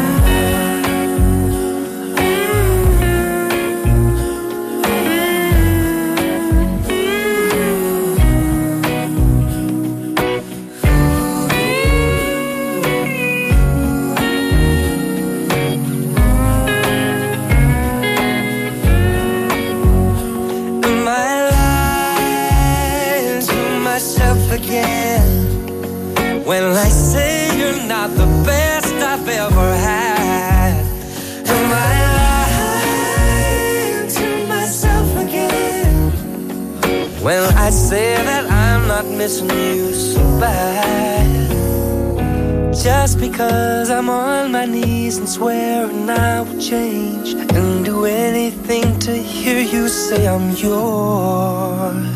Again, when I say you're not the best I've ever had, am I lying to myself again? When I say that I'm not missing you so bad, just because I'm on my knees and swearing I will change and do anything to hear you say I'm yours.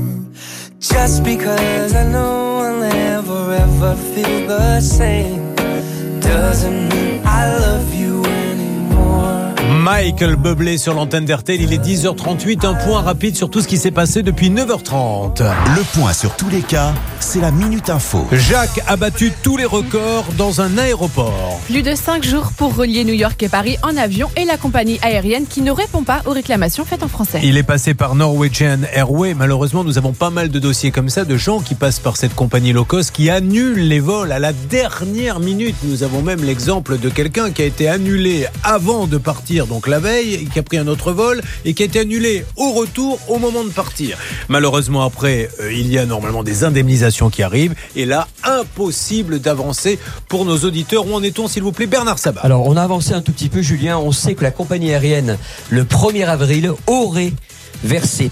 Just because I know I'll never ever feel the same doesn't mean I love you anymore. Michael Bublé sur l'antenne d'RTL, il est 10h38, un point rapide sur tout ce qui s'est passé depuis 9h30. Le point sur tous les cas, c'est la Minute Info. Jacques a battu tous les records dans un aéroport. Plus de 5 jours pour relier New York et Paris en avion et la compagnie aérienne qui ne répond pas aux réclamations faites en français. Il est passé par Norwegian Airways. Malheureusement, nous avons pas mal de dossiers comme ça, de gens qui passent par cette compagnie low cost qui annulent les vols à la dernière minute. Nous avons même l'exemple de quelqu'un qui a été annulé avant de partir, donc la veille, qui a pris un autre vol et qui a été annulé au retour au moment de partir. Malheureusement, après, il y a normalement des indemnisations qui arrivent et là, impossible d'avancer pour nos auditeurs. Où en est-on, s'il vous plaît, Bernard Sabat? Alors, on a avancé un tout petit peu, Julien. On sait que la compagnie aérienne, le 1er avril, aurait versé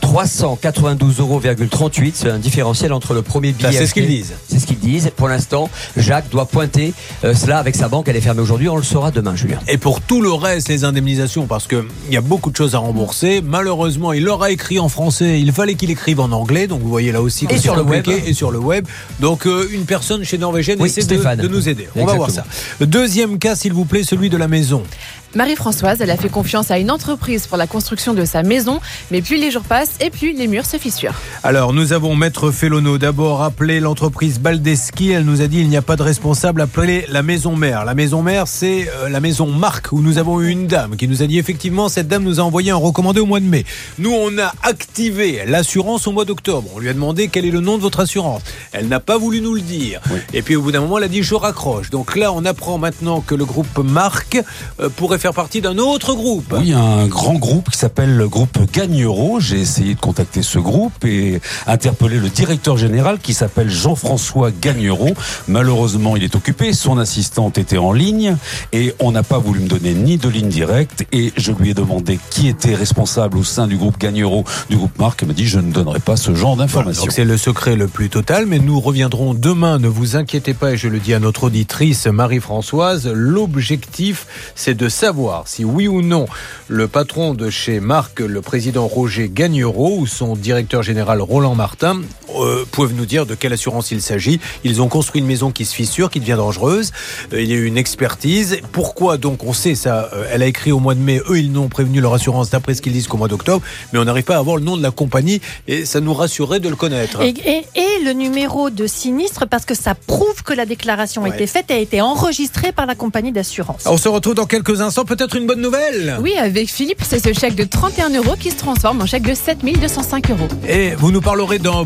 392,38 €. C'est un différentiel entre le premier billet. C'est ce qu'ils disent. C'est ce qu'ils disent. Pour l'instant, Jacques doit pointer cela avec sa banque. Elle est fermée aujourd'hui. On le saura demain, Julien. Et pour tout le reste, les indemnisations, parce qu'il y a beaucoup de choses à rembourser. Malheureusement, il leur a écrit en français. Il fallait qu'il écrive en anglais. Donc vous voyez là aussi. Et sur le web. Et sur le web. Donc une personne chez Norwegian essaie de nous aider. On Exactement. va voir ça. Deuxième cas, s'il vous plaît, celui de la maison. Marie-Françoise, elle a fait confiance à une entreprise pour la construction de sa maison, mais plus les jours passent et plus les murs se fissurent. Alors, nous avons Maître Fellono d'abord appelé l'entreprise Baldeschi. Elle nous a dit il n'y a pas de responsable, appelez la maison mère. La maison mère, c'est la maison Marc, où nous avons eu une dame qui nous a dit effectivement, cette dame nous a envoyé un recommandé au mois de mai. Nous, on a activé l'assurance au mois d'octobre. On lui a demandé quel est le nom de votre assurance. Elle n'a pas voulu nous le dire. Oui. Et puis, au bout d'un moment, elle a dit je raccroche. Donc là, on apprend maintenant que le groupe Marc pourrait faire partie d'un autre groupe. Oui, un grand groupe qui s'appelle le groupe Gagnereau. J'ai essayé de contacter ce groupe et interpeller le directeur général qui s'appelle Jean-François Gagnereau. Malheureusement, il est occupé. Son assistante était en ligne et on n'a pas voulu me donner ni de ligne directe. Et je lui ai demandé qui était responsable au sein du groupe Gagnereau, du groupe Marc. Il m'a dit je ne donnerai pas ce genre d'informations. Donc c'est le secret le plus total, mais nous reviendrons demain. Ne vous inquiétez pas, et je le dis à notre auditrice Marie-Françoise, l'objectif c'est de savoir si oui ou non le patron de chez Marc, le président Roger Gagnereau ou son directeur général Roland Martin peuvent nous dire de quelle assurance il s'agit. Ils ont construit une maison qui se fissure, qui devient dangereuse. Il y a eu une expertise. Pourquoi donc on sait ça? Elle a écrit au mois de mai, eux ils n'ont prévenu leur assurance d'après ce qu'ils disent qu'au mois d'octobre, mais on n'arrive pas à avoir le nom de la compagnie et ça nous rassurerait de le connaître. Et le numéro de sinistre parce que ça prouve que la déclaration a été faite et a été enregistrée par la compagnie d'assurance. On se retrouve dans quelques instants, peut-être une bonne nouvelle. Oui, avec Philippe, c'est ce chèque de 31 € qui se transforme en chèque de 7 205 €. Et vous nous parlerez d'un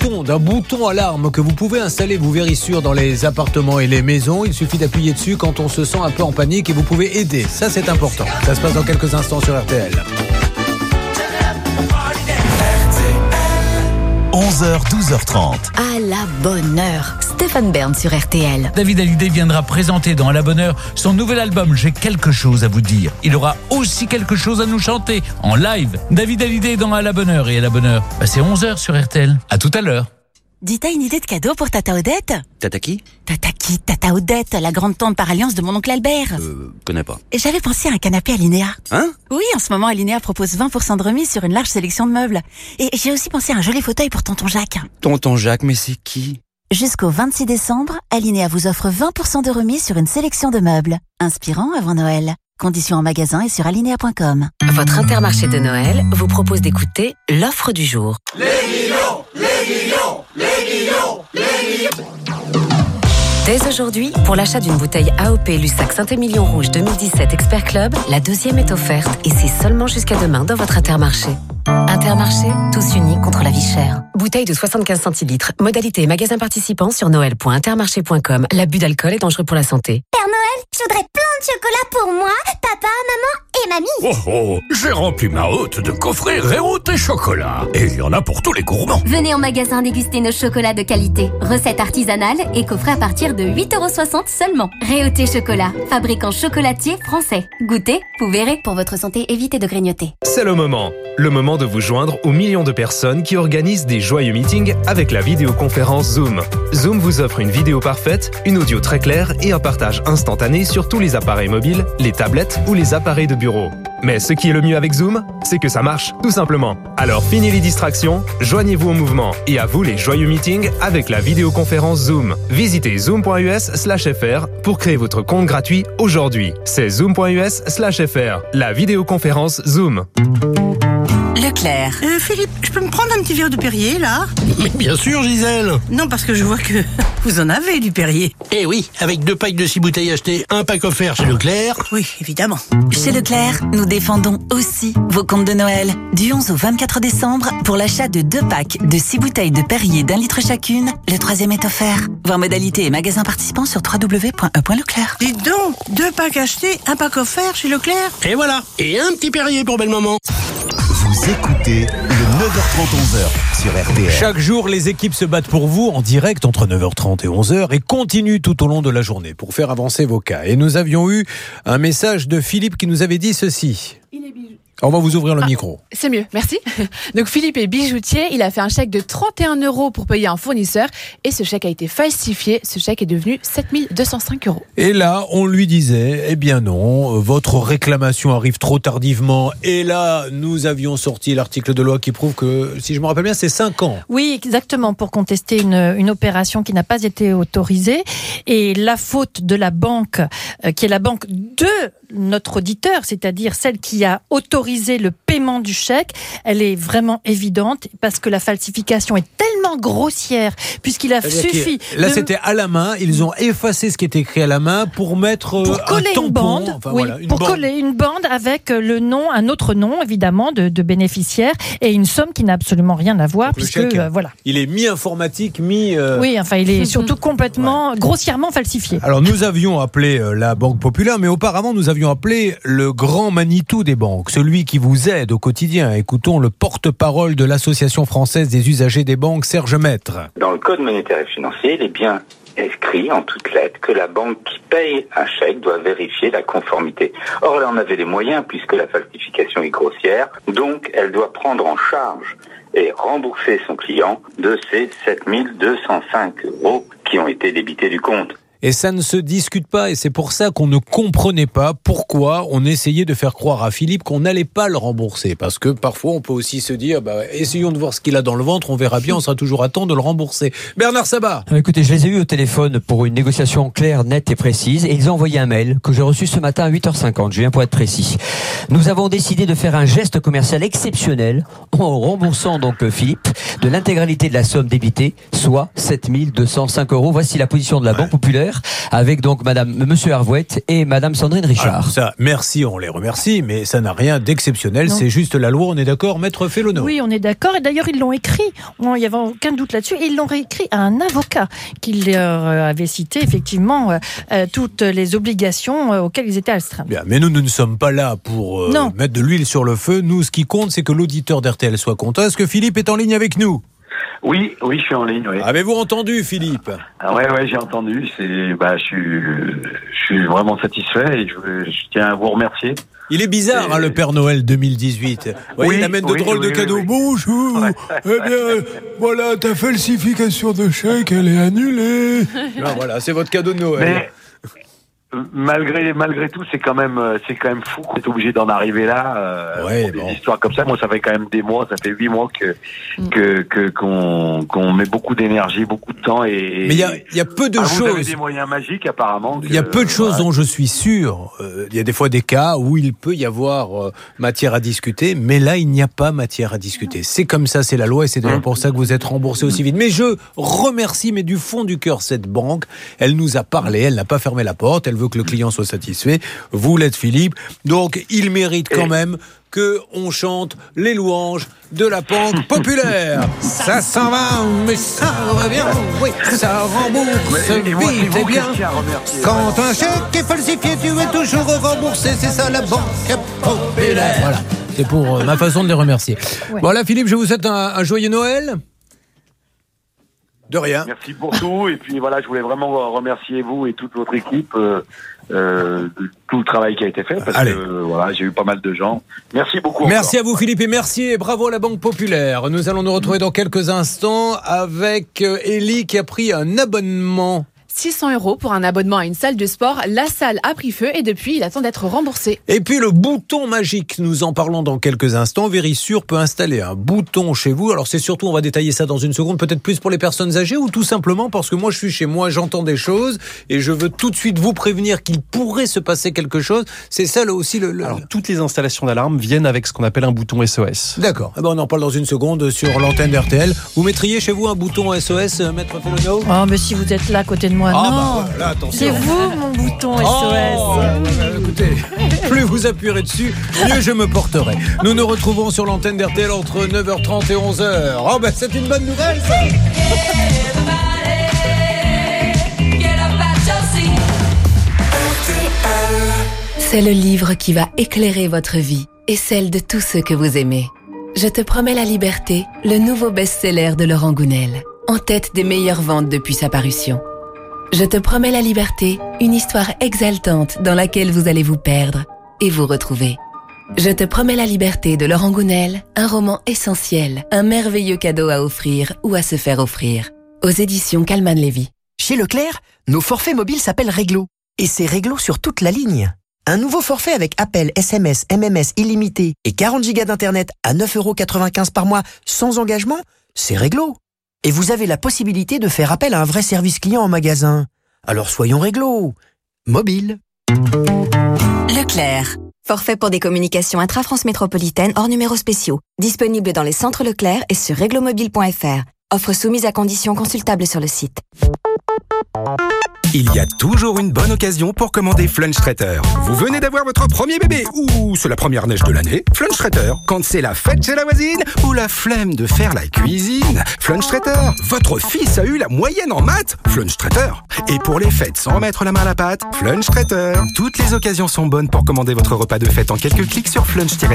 bouton alarme que vous pouvez installer, vous verrez sûr, dans les appartements et les maisons. Il suffit d'appuyer dessus quand on se sent un peu en panique et vous pouvez aider. Ça, c'est important. Ça se passe dans quelques instants sur RTL. 11h, 12h. 12h30. À la bonne heure. Stéphane Bern sur RTL. David Hallyday viendra présenter dans À la bonne heure son nouvel album J'ai quelque chose à vous dire. Il aura aussi quelque chose à nous chanter en live. David Hallyday dans À la bonne heure. Et À la bonne heure, c'est 11h sur RTL. À tout à l'heure. Dis, t'as une idée de cadeau pour Tata Odette? Tata qui? Tata Odette, la grande tante par alliance de mon oncle Albert. Connais pas. Et j'avais pensé à un canapé Alinéa. Hein? Oui, en ce moment, Alinéa propose 20% de remise sur une large sélection de meubles. Et j'ai aussi pensé à un joli fauteuil pour tonton Jacques. Tonton Jacques, mais c'est qui? Jusqu'au 26 décembre, Alinéa vous offre 20% de remise sur une sélection de meubles. Inspirant avant Noël. Conditions en magasin et sur alinea.com. Votre Intermarché de Noël vous propose d'écouter l'offre du jour. Les millions, les millions, les millions, les millions. Dès aujourd'hui, pour l'achat d'une bouteille AOP Lussac Saint-Émilion Rouge 2017 Expert Club, la deuxième est offerte et c'est seulement jusqu'à demain dans votre Intermarché. Intermarché, tous unis contre la vie chère. Bouteille de 75 centilitres. Modalité et magasin participant sur noël.intermarché.com. L'abus d'alcool est dangereux pour la santé. Père Noël, je voudrais plein de chocolat pour moi, papa, maman et mamie. Oh, j'ai rempli ma hotte de coffrets Réauté chocolat. Et il y en a pour tous les gourmands. Venez en magasin déguster nos chocolats de qualité. Recettes artisanales et coffrets à partir de 8,60€ seulement. Réauté chocolat, fabricant chocolatier français. Goûtez, vous verrez. Pour votre santé, évitez de grignoter. C'est le moment de vous joindre aux millions de personnes qui organisent des joyeux meetings avec la vidéoconférence Zoom. Zoom vous offre une vidéo parfaite, une audio très claire et un partage instantané sur tous les appareils mobiles, les tablettes ou les appareils de bureau. Mais ce qui est le mieux avec Zoom, c'est que ça marche, tout simplement. Alors fini les distractions, joignez-vous au mouvement et à vous les joyeux meetings avec la vidéoconférence Zoom. Visitez zoom.us/fr pour créer votre compte gratuit aujourd'hui. C'est zoom.us/fr, la vidéoconférence Zoom. Leclerc. Philippe, je peux me prendre un petit verre de Perrier, là? Mais bien sûr, Gisèle. Non, parce que je vois que vous en avez du Perrier. Eh oui, avec 2 packs de 6 bouteilles achetées, un pack offert chez Leclerc. Oui, évidemment. Chez Leclerc, nous défendons aussi vos comptes de Noël. Du 11 au 24 décembre, pour l'achat de 2 packs de 6 bouteilles de Perrier d'1 litre chacune, le 3e est offert. Voir modalités et magasins participants sur www.e.leclerc. Dites donc, 2 packs achetés, un pack offert chez Leclerc. Et voilà, et un petit Perrier pour belle maman. Vous écoutez le 9h30-11h sur RTL. Chaque jour, les équipes se battent pour vous en direct entre 9h30 et 11h et continuent tout au long de la journée pour faire avancer vos cas. Et nous avions eu un message de Philippe qui nous avait dit ceci. On va vous ouvrir le micro. C'est mieux, merci. Donc Philippe est bijoutier, il a fait un chèque de 31€ pour payer un fournisseur et ce chèque a été falsifié, ce chèque est devenu 7 205€. Et là, on lui disait, eh bien non, votre réclamation arrive trop tardivement. Et là, nous avions sorti l'article de loi qui prouve que, si je me rappelle bien, c'est 5 ans. Oui, exactement, pour contester une opération qui n'a pas été autorisée. Et la faute de la banque, qui est la banque de notre auditeur, c'est-à-dire celle qui a autorisé le paiement du chèque, elle est vraiment évidente parce que la falsification est tellement grossière puisqu'il a suffi... Là, c'était à la main, ils ont effacé ce qui était écrit à la main pour mettre coller un tampon, une bande, enfin, oui, voilà, pour coller une bande avec le nom, un autre nom évidemment de bénéficiaire et une somme qui n'a absolument rien à voir. Donc, puisque voilà. Il est mi-informatique, mi... Oui, enfin il est surtout complètement grossièrement falsifié. Alors nous avions appelé la Banque Populaire, mais auparavant nous avions appelé le grand Manitou des banques, celui qui vous aide au quotidien. Écoutons le porte-parole de l'Association française des usagers des banques, Serge Maître. Dans le Code monétaire et financier, il est bien écrit en toutes lettres que la banque qui paye un chèque doit vérifier la conformité. Or, là, on avait les moyens puisque la falsification est grossière, donc elle doit prendre en charge et rembourser son client de ces 7 205€ qui ont été débités du compte. Et ça ne se discute pas, et c'est pour ça qu'on ne comprenait pas pourquoi on essayait de faire croire à Philippe qu'on n'allait pas le rembourser. Parce que parfois, on peut aussi se dire, essayons de voir ce qu'il a dans le ventre, on verra bien, on sera toujours à temps de le rembourser. Bernard Sabat. Écoutez, je les ai eus au téléphone pour une négociation claire, nette et précise, et ils ont envoyé un mail que j'ai reçu ce matin à 8h50, je viens pour être précis. Nous avons décidé de faire un geste commercial exceptionnel en remboursant donc Philippe de l'intégralité de la somme débitée, soit 7 205€. Voici la position de la Banque Populaire, avec donc Monsieur Hervouette et Madame Sandrine Richard. Alors ça, merci, on les remercie, mais ça n'a rien d'exceptionnel, c'est juste la loi, on est d'accord, Maître Félono? Oui, on est d'accord, et d'ailleurs ils l'ont écrit, il n'y avait aucun doute là-dessus, et ils l'ont réécrit à un avocat qui leur avait cité effectivement toutes les obligations auxquelles ils étaient astreints. Bien, mais nous ne sommes pas là pour mettre de l'huile sur le feu, nous ce qui compte c'est que l'auditeur d'RTL soit content. Est-ce que Philippe est en ligne avec nous? Oui, je suis en ligne, oui. Avez-vous entendu, Philippe? Ouais, j'ai entendu. Je suis vraiment satisfait et je tiens à vous remercier. Il est bizarre, le Père Noël 2018. Il amène de drôles de cadeaux. Bonjour. Eh bien, voilà, ta falsification de chèque, elle est annulée. Voilà, c'est votre cadeau de Noël. Mais malgré tout, c'est quand même fou qu'on est obligé d'en arriver là. Des histoires comme ça. Moi, ça fait quand même des mois. Ça fait 8 mois qu'on met beaucoup d'énergie, beaucoup de temps et. Mais il y a peu de choses. Vous avez des moyens magiques apparemment. Il y a peu de choses dont je suis sûr. Il y a des fois des cas où il peut y avoir matière à discuter, mais là il n'y a pas matière à discuter. C'est comme ça, c'est la loi et c'est d'ailleurs pour ça que vous êtes remboursé aussi vite. Mais je remercie, mais du fond du cœur, cette banque. Elle nous a parlé, elle n'a pas fermé la porte, elle veut que le client soit satisfait. Vous l'êtes, Philippe. Donc il mérite quand même qu'on chante les louanges de la Banque Populaire. Ça s'en va, mais ça revient. Oui, ça rembourse vite et bien. Quand un chèque est falsifié, tu es toujours remboursé. C'est ça, la Banque Populaire. Voilà, c'est pour ma façon de les remercier. Voilà, Philippe, je vous souhaite un joyeux Noël. De rien. Merci pour tout. Et puis voilà, je voulais vraiment remercier vous et toute votre équipe de tout le travail qui a été fait. Parce que voilà, j'ai eu pas mal de gens. Merci beaucoup. Merci à vous, Philippe, et merci et bravo à la Banque Populaire. Nous allons nous retrouver dans quelques instants avec Élie qui a pris un abonnement. 600 € pour un abonnement à une salle de sport. La salle a pris feu et depuis, il attend d'être remboursé. Et puis le bouton magique, nous en parlons dans quelques instants. Vérissure peut installer un bouton chez vous. Alors c'est surtout, on va détailler ça dans une seconde, peut-être plus pour les personnes âgées ou tout simplement parce que moi je suis chez moi, j'entends des choses et je veux tout de suite vous prévenir qu'il pourrait se passer quelque chose. C'est ça là aussi Alors toutes les installations d'alarme viennent avec ce qu'on appelle un bouton SOS. D'accord. Eh ben, on en parle dans une seconde sur l'antenne d'RTL. Vous mettriez chez vous un bouton SOS, Maître Fellono? Oh, mais si vous êtes là à côté de moi. Non, voilà, c'est vous mon bouton SOS. Écoutez, plus vous appuierez dessus, mieux je me porterai. Nous nous retrouvons sur l'antenne d'RTL entre 9h30 et 11h. Oh ben c'est une bonne nouvelle ça. C'est le livre qui va éclairer votre vie et celle de tous ceux que vous aimez. Je te promets la liberté, le nouveau best-seller de Laurent Gounel, en tête des meilleures ventes depuis sa parution. Je te promets la liberté, une histoire exaltante dans laquelle vous allez vous perdre et vous retrouver. Je te promets la liberté de Laurent Gounel, un roman essentiel, un merveilleux cadeau à offrir ou à se faire offrir. Aux éditions Calman Lévy. Chez Leclerc, nos forfaits mobiles s'appellent Réglo. Et c'est Réglo sur toute la ligne. Un nouveau forfait avec appel, SMS, MMS illimité et 40 Go d'internet à 9,95 € par mois sans engagement, c'est Réglo. Et vous avez la possibilité de faire appel à un vrai service client en magasin. Alors soyons Réglo. Mobile. Leclerc. Forfait pour des communications intra-France métropolitaine hors numéros spéciaux. Disponible dans les centres Leclerc et sur réglomobile.fr. Offre soumise à conditions consultables sur le site. Il y a toujours une bonne occasion pour commander Flunch Traiteur. Vous venez d'avoir votre premier bébé ou c'est la première neige de l'année. Flunch Traiteur. Quand c'est la fête chez la voisine ou la flemme de faire la cuisine. Flunch Traiteur. Votre fils a eu la moyenne en maths. Flunch Traiteur. Et pour les fêtes sans remettre la main à la pâte. Flunch Traiteur. Toutes les occasions sont bonnes pour commander votre repas de fête en quelques clics sur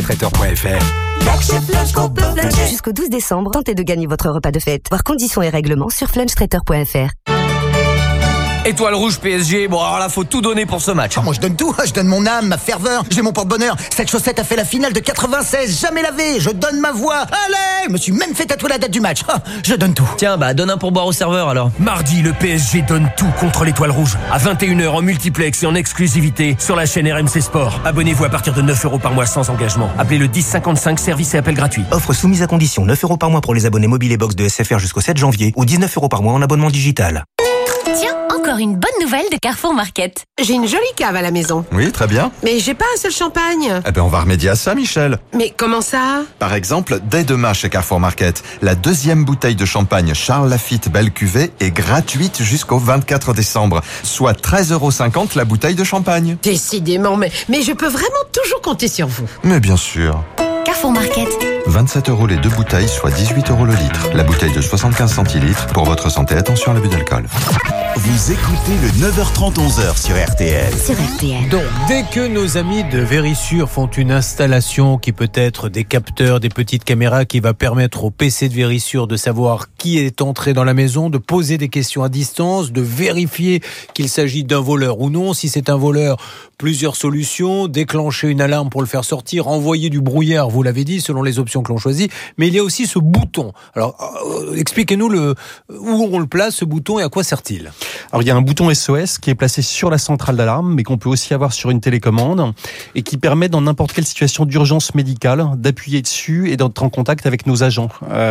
flunch-traiteur.fr. Jusqu'au 12 décembre, tentez de gagner votre repas de fête. Voir conditions et règlements sur flunchtraiteur.fr. Étoile rouge PSG, bon alors là faut tout donner pour ce match. Moi je donne tout, je donne mon âme, ma ferveur, j'ai mon porte-bonheur. Cette chaussette a fait la finale de 96, jamais lavée, je donne ma voix. Allez, je me suis même fait tatouer la date du match. Je donne tout. Tiens, donne un pourboire au serveur alors. Mardi, le PSG donne tout contre l'Étoile rouge. À 21h en multiplex et en exclusivité sur la chaîne RMC Sport. Abonnez-vous à partir de 9 € par mois sans engagement. Appelez le 1055, service et appel gratuit. Offre soumise à condition, 9 € par mois pour les abonnés mobiles et box de SFR jusqu'au 7 janvier ou 19 € par mois en abonnement digital. Tiens, encore une bonne nouvelle de Carrefour Market. J'ai une jolie cave à la maison. Oui, très bien. Mais j'ai pas un seul champagne. Eh ben, on va remédier à ça, Michel. Mais comment ça? Par exemple, dès demain chez Carrefour Market, la deuxième bouteille de champagne Charles Lafite Belle Cuvée est gratuite jusqu'au 24 décembre, soit 13,50 € la bouteille de champagne. Décidément, mais je peux vraiment toujours compter sur vous. Mais bien sûr. Carrefour Carrefour Market. 27 € les 2 bouteilles, soit 18 € le litre. La bouteille de 75 centilitres. Pour votre santé, attention à l'abus d'alcool. Vous écoutez le 9h30 11h sur RTL. Sur RTL. Donc, dès que nos amis de Verisure font une installation qui peut être des capteurs, des petites caméras qui va permettre au PC de Verisure de savoir qui est entré dans la maison, de poser des questions à distance, de vérifier qu'il s'agit d'un voleur ou non. Si c'est un voleur, plusieurs solutions, déclencher une alarme pour le faire sortir, envoyer du brouillard, vous l'avez dit, selon les options que l'on choisit. Mais il y a aussi ce bouton. Alors, expliquez-nous où on le place, ce bouton, et à quoi sert-il ? Alors il y a un bouton SOS qui est placé sur la centrale d'alarme, mais qu'on peut aussi avoir sur une télécommande, et qui permet dans n'importe quelle situation d'urgence médicale d'appuyer dessus et d'être en contact avec nos agents.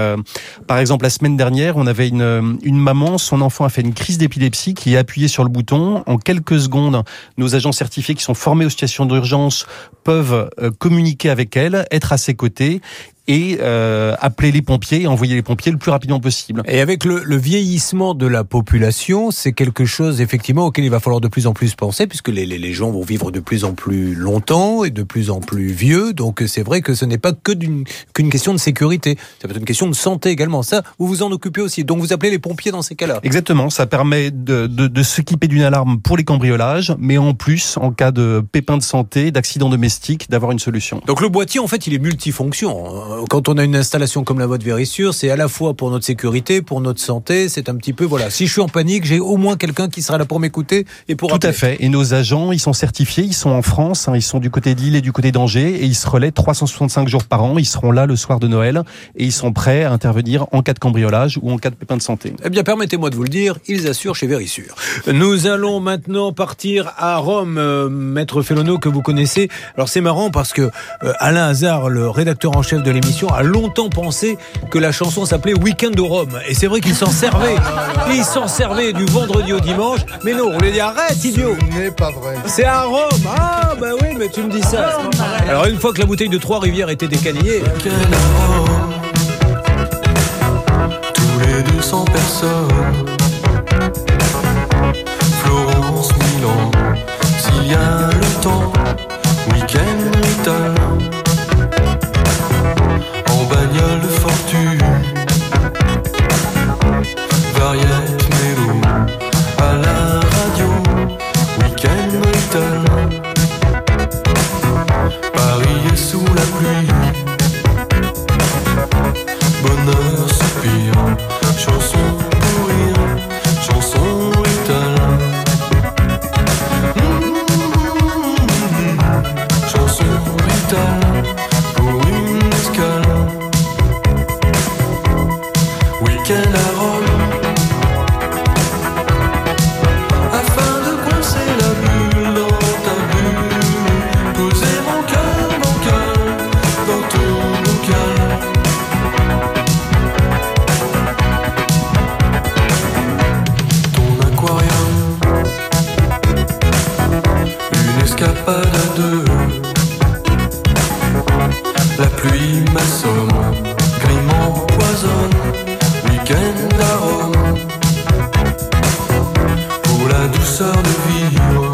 Par exemple, la semaine dernière, on avait une maman, son enfant a fait une crise d'épilepsie, qui a appuyé sur le bouton. En quelques secondes, nos agents certifiés qui sont formés aux situations d'urgence peuvent communiquer avec elle, être à ses côtés, et appeler les pompiers et envoyer les pompiers le plus rapidement possible. Et avec le vieillissement de la population, c'est quelque chose effectivement auquel il va falloir de plus en plus penser, puisque les gens vont vivre de plus en plus longtemps et de plus en plus vieux. Donc c'est vrai que ce n'est pas qu'une question de sécurité, ça peut être une question de santé également. Ça, vous vous en occupez aussi. Donc vous appelez les pompiers dans ces cas-là. Exactement, ça permet de s'équiper d'une alarme pour les cambriolages, mais en plus, en cas de pépin de santé, d'accident domestique, d'avoir une solution. Donc le boîtier, en fait, il est multifonction. Quand on a une installation comme la vôtre Verisure, c'est à la fois pour notre sécurité, pour notre santé, c'est un petit peu, voilà, si je suis en panique, j'ai au moins quelqu'un qui sera là pour m'écouter et pour appeler. Tout à fait, et nos agents, ils sont certifiés, ils sont en France, ils sont du côté de Lille et du côté d'Angers, et ils se relaient 365 jours par an, ils seront là le soir de Noël, et ils sont prêts à intervenir en cas de cambriolage ou en cas de pépin de santé. Eh bien, permettez-moi de vous le dire, ils assurent chez Verisure. Nous allons maintenant partir à Rome, Maître Fellono, que vous connaissez. Alors c'est marrant parce que Alain Hazard, le rédacteur en chef de l'émission, a longtemps pensé que la chanson s'appelait Week-end au Rhum. Et c'est vrai qu'il s'en servait. Il s'en servait du vendredi au dimanche. Mais non, on lui dit arrête, idiot. Ce n'est pas vrai. C'est à Rome. Ah, bah oui, mais tu me dis ça. Alors, une fois que la bouteille de Trois-Rivières était décanillée. Tous les 200 personnes. Florence, Milan. S'il y a le temps. Week-end, Ital. Bagnole de fortune, variette mélo, à la radio, week-end Brighton. Paris est sous la pluie, bonheur soupir, chanson pour rire, chanson Brighton. Chanson Brighton, pour une escale. Week-end à Rome, afin de coincer la bulle dans ta bulle, poser mon cœur dans ton bocal. Ton aquarium, une escapade à deux, la pluie m'assomme, grimant poisonne. Week-end à Rome, pour la douceur de vivre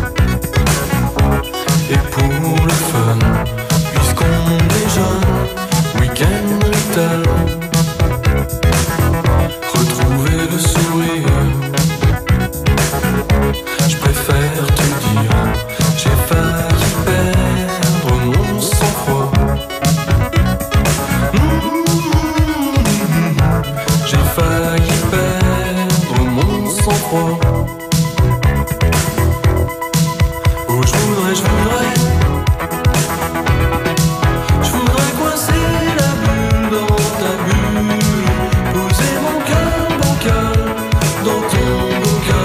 et pour le fun, puisqu'on est jeune. Week-end Ital, retrouver le sourire. Je préfère te dire, j'ai failli perdre mon sang-froid. J'ai failli perdre mon sang-froid. Oh, je voudrais coincer la bulle dans ta bulle, poser mon cœur bancal dans ton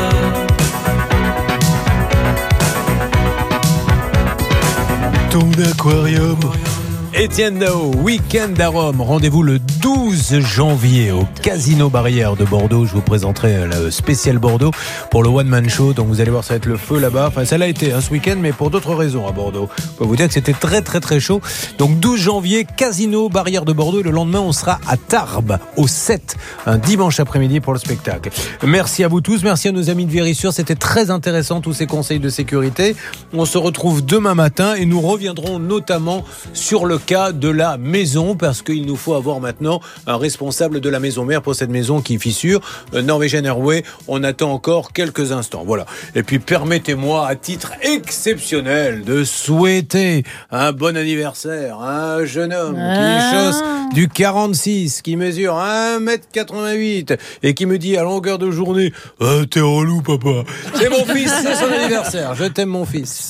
bocal. Ton aquarium. Étienne Dao, Week-end à Rome. Rendez-vous le 12 janvier au Casino Barrière de Bordeaux. Je vous présenterai le spécial Bordeaux pour le One Man Show. Donc vous allez voir, ça va être le feu là-bas. Enfin, ça l'a été ce week-end, mais pour d'autres raisons à Bordeaux. Je peux vous dire que c'était très très très chaud. Donc 12 janvier, Casino Barrière de Bordeaux. Et le lendemain, on sera à Tarbes, au 7, un dimanche après-midi pour le spectacle. Merci à vous tous. Merci à nos amis de Verisure. C'était très intéressant, tous ces conseils de sécurité. On se retrouve demain matin et nous reviendrons notamment sur le cas cas de la maison, parce qu'il nous faut avoir maintenant un responsable de la maison mère pour cette maison qui fissure. Norwegian Airway, on attend encore quelques instants. Voilà. Et puis permettez-moi, à titre exceptionnel, de souhaiter un bon anniversaire à un jeune homme qui chausse du 46, qui mesure 1m88 et qui me dit à longueur de journée « T'es relou, papa !» C'est mon fils, c'est son anniversaire. Je t'aime, mon fils.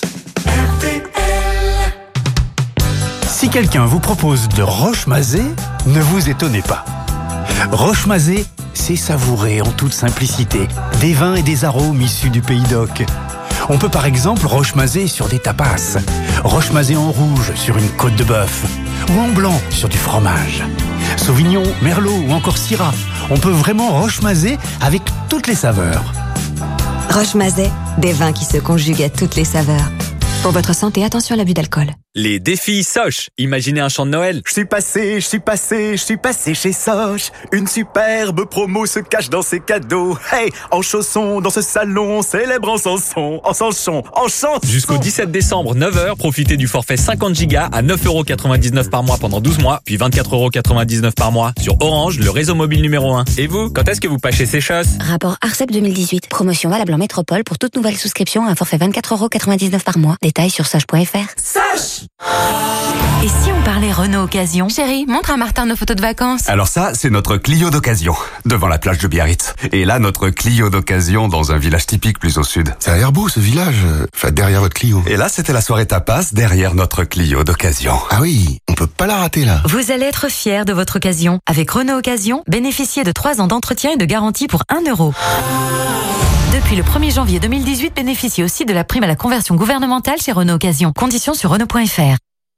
Si quelqu'un vous propose de roche-mazé, ne vous étonnez pas. Roche-mazé, c'est savourer en toute simplicité des vins et des arômes issus du Pays d'Oc. On peut par exemple roche-mazé sur des tapas, roche-mazé en rouge sur une côte de bœuf, ou en blanc sur du fromage. Sauvignon, Merlot ou encore Syrah, on peut vraiment roche-mazé avec toutes les saveurs. Roche-mazet, des vins qui se conjuguent à toutes les saveurs. Pour votre santé, attention à l'abus d'alcool. Les défis Soch. Imaginez un chant de Noël. Je suis passé chez Soch. Une superbe promo se cache dans ses cadeaux. Hey, en chaussons, dans ce salon, célèbre en chanson. Jusqu'au 17 décembre, 9h, profitez du forfait 50 Go à 9,99€ par mois pendant 12 mois, puis 24,99€ par mois sur Orange, le réseau mobile numéro 1. Et vous, quand est-ce que vous pâchez ces choses? Rapport ARCEP 2018. Promotion valable en métropole pour toute nouvelle souscription à un forfait 24,99€ par mois. Détails sur soch.fr. Soch! Et si on parlait Renault Occasion? Chérie, montre à Martin nos photos de vacances. Alors ça, c'est notre Clio d'occasion, devant la plage de Biarritz. Et là, notre Clio d'occasion dans un village typique plus au sud. Ça a l'air beau ce village, enfin derrière votre Clio. Et là, c'était la soirée tapas derrière notre Clio d'occasion. Ah oui, on peut pas la rater là. Vous allez être fiers de votre occasion. Avec Renault Occasion, bénéficiez de 3 ans d'entretien et de garantie pour 1€. Depuis le 1er janvier 2018, bénéficiez aussi de la prime à la conversion gouvernementale chez Renault Occasion. Conditions sur Renault.fr.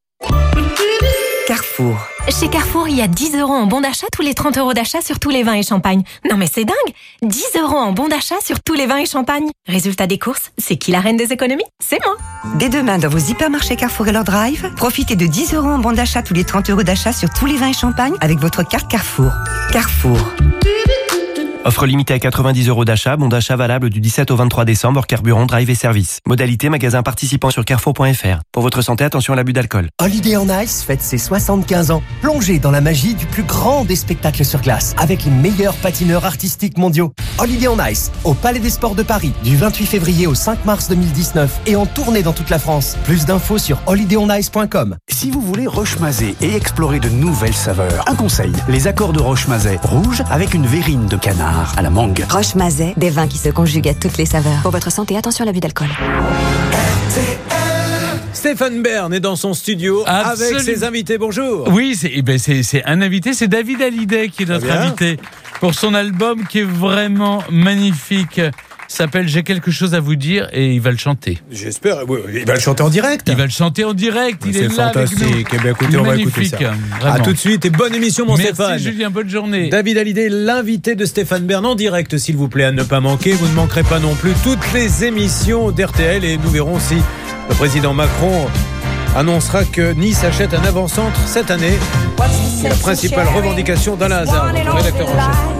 Carrefour. Chez Carrefour, il y a 10€ en bon d'achat tous les 30€ d'achat sur tous les vins et champagnes. Non mais c'est dingue! 10€ en bon d'achat sur tous les vins et champagnes. Résultat des courses, c'est qui la reine des économies? C'est moi! Dès demain, dans vos hypermarchés Carrefour et leur drive, profitez de 10€ en bon d'achat tous les 30€ d'achat sur tous les vins et champagnes avec votre carte Carrefour. Carrefour. Offre limitée à 90€ d'achat, bon d'achat valable du 17 au 23 décembre, hors carburant, drive et service. Modalité magasin participant sur carrefour.fr. Pour votre santé, attention à l'abus d'alcool. Holiday on Ice fête ses 75 ans. Plongez dans la magie du plus grand des spectacles sur glace, avec les meilleurs patineurs artistiques mondiaux. Holiday on Ice, au Palais des Sports de Paris, du 28 février au 5 mars 2019, et en tournée dans toute la France. Plus d'infos sur holidayonice.com. Si vous voulez roche-mazé et explorer de nouvelles saveurs, un conseil, les accords de roche-mazé rouge avec une verrine de canard à la mangue. Roche-mazet, des vins qui se conjuguent à toutes les saveurs. Pour votre santé, attention à l'abus d'alcool. Stéphane Bern est dans son studio avec ses invités. Bonjour. Oui, c'est un invité, c'est David Hallyday qui est notre invité pour son album qui est vraiment magnifique. S'appelle J'ai quelque chose à vous dire et il va le chanter. J'espère. Oui, il va le chanter en direct. Il va le chanter en direct. Il est là avec nous. C'est fantastique. Eh bien, écoutez, on va écouter ça. À tout de suite et bonne émission, mon Stéphane. Merci Julien, bonne journée. David Hallyday, l'invité de Stéphane Bern en direct, s'il vous plaît, à ne pas manquer. Vous ne manquerez pas non plus toutes les émissions d'RTL et nous verrons si le président Macron annoncera que Nice achète un avant-centre cette année. C'est la principale revendication d'Alain Hazard, notre rédacteur en chef.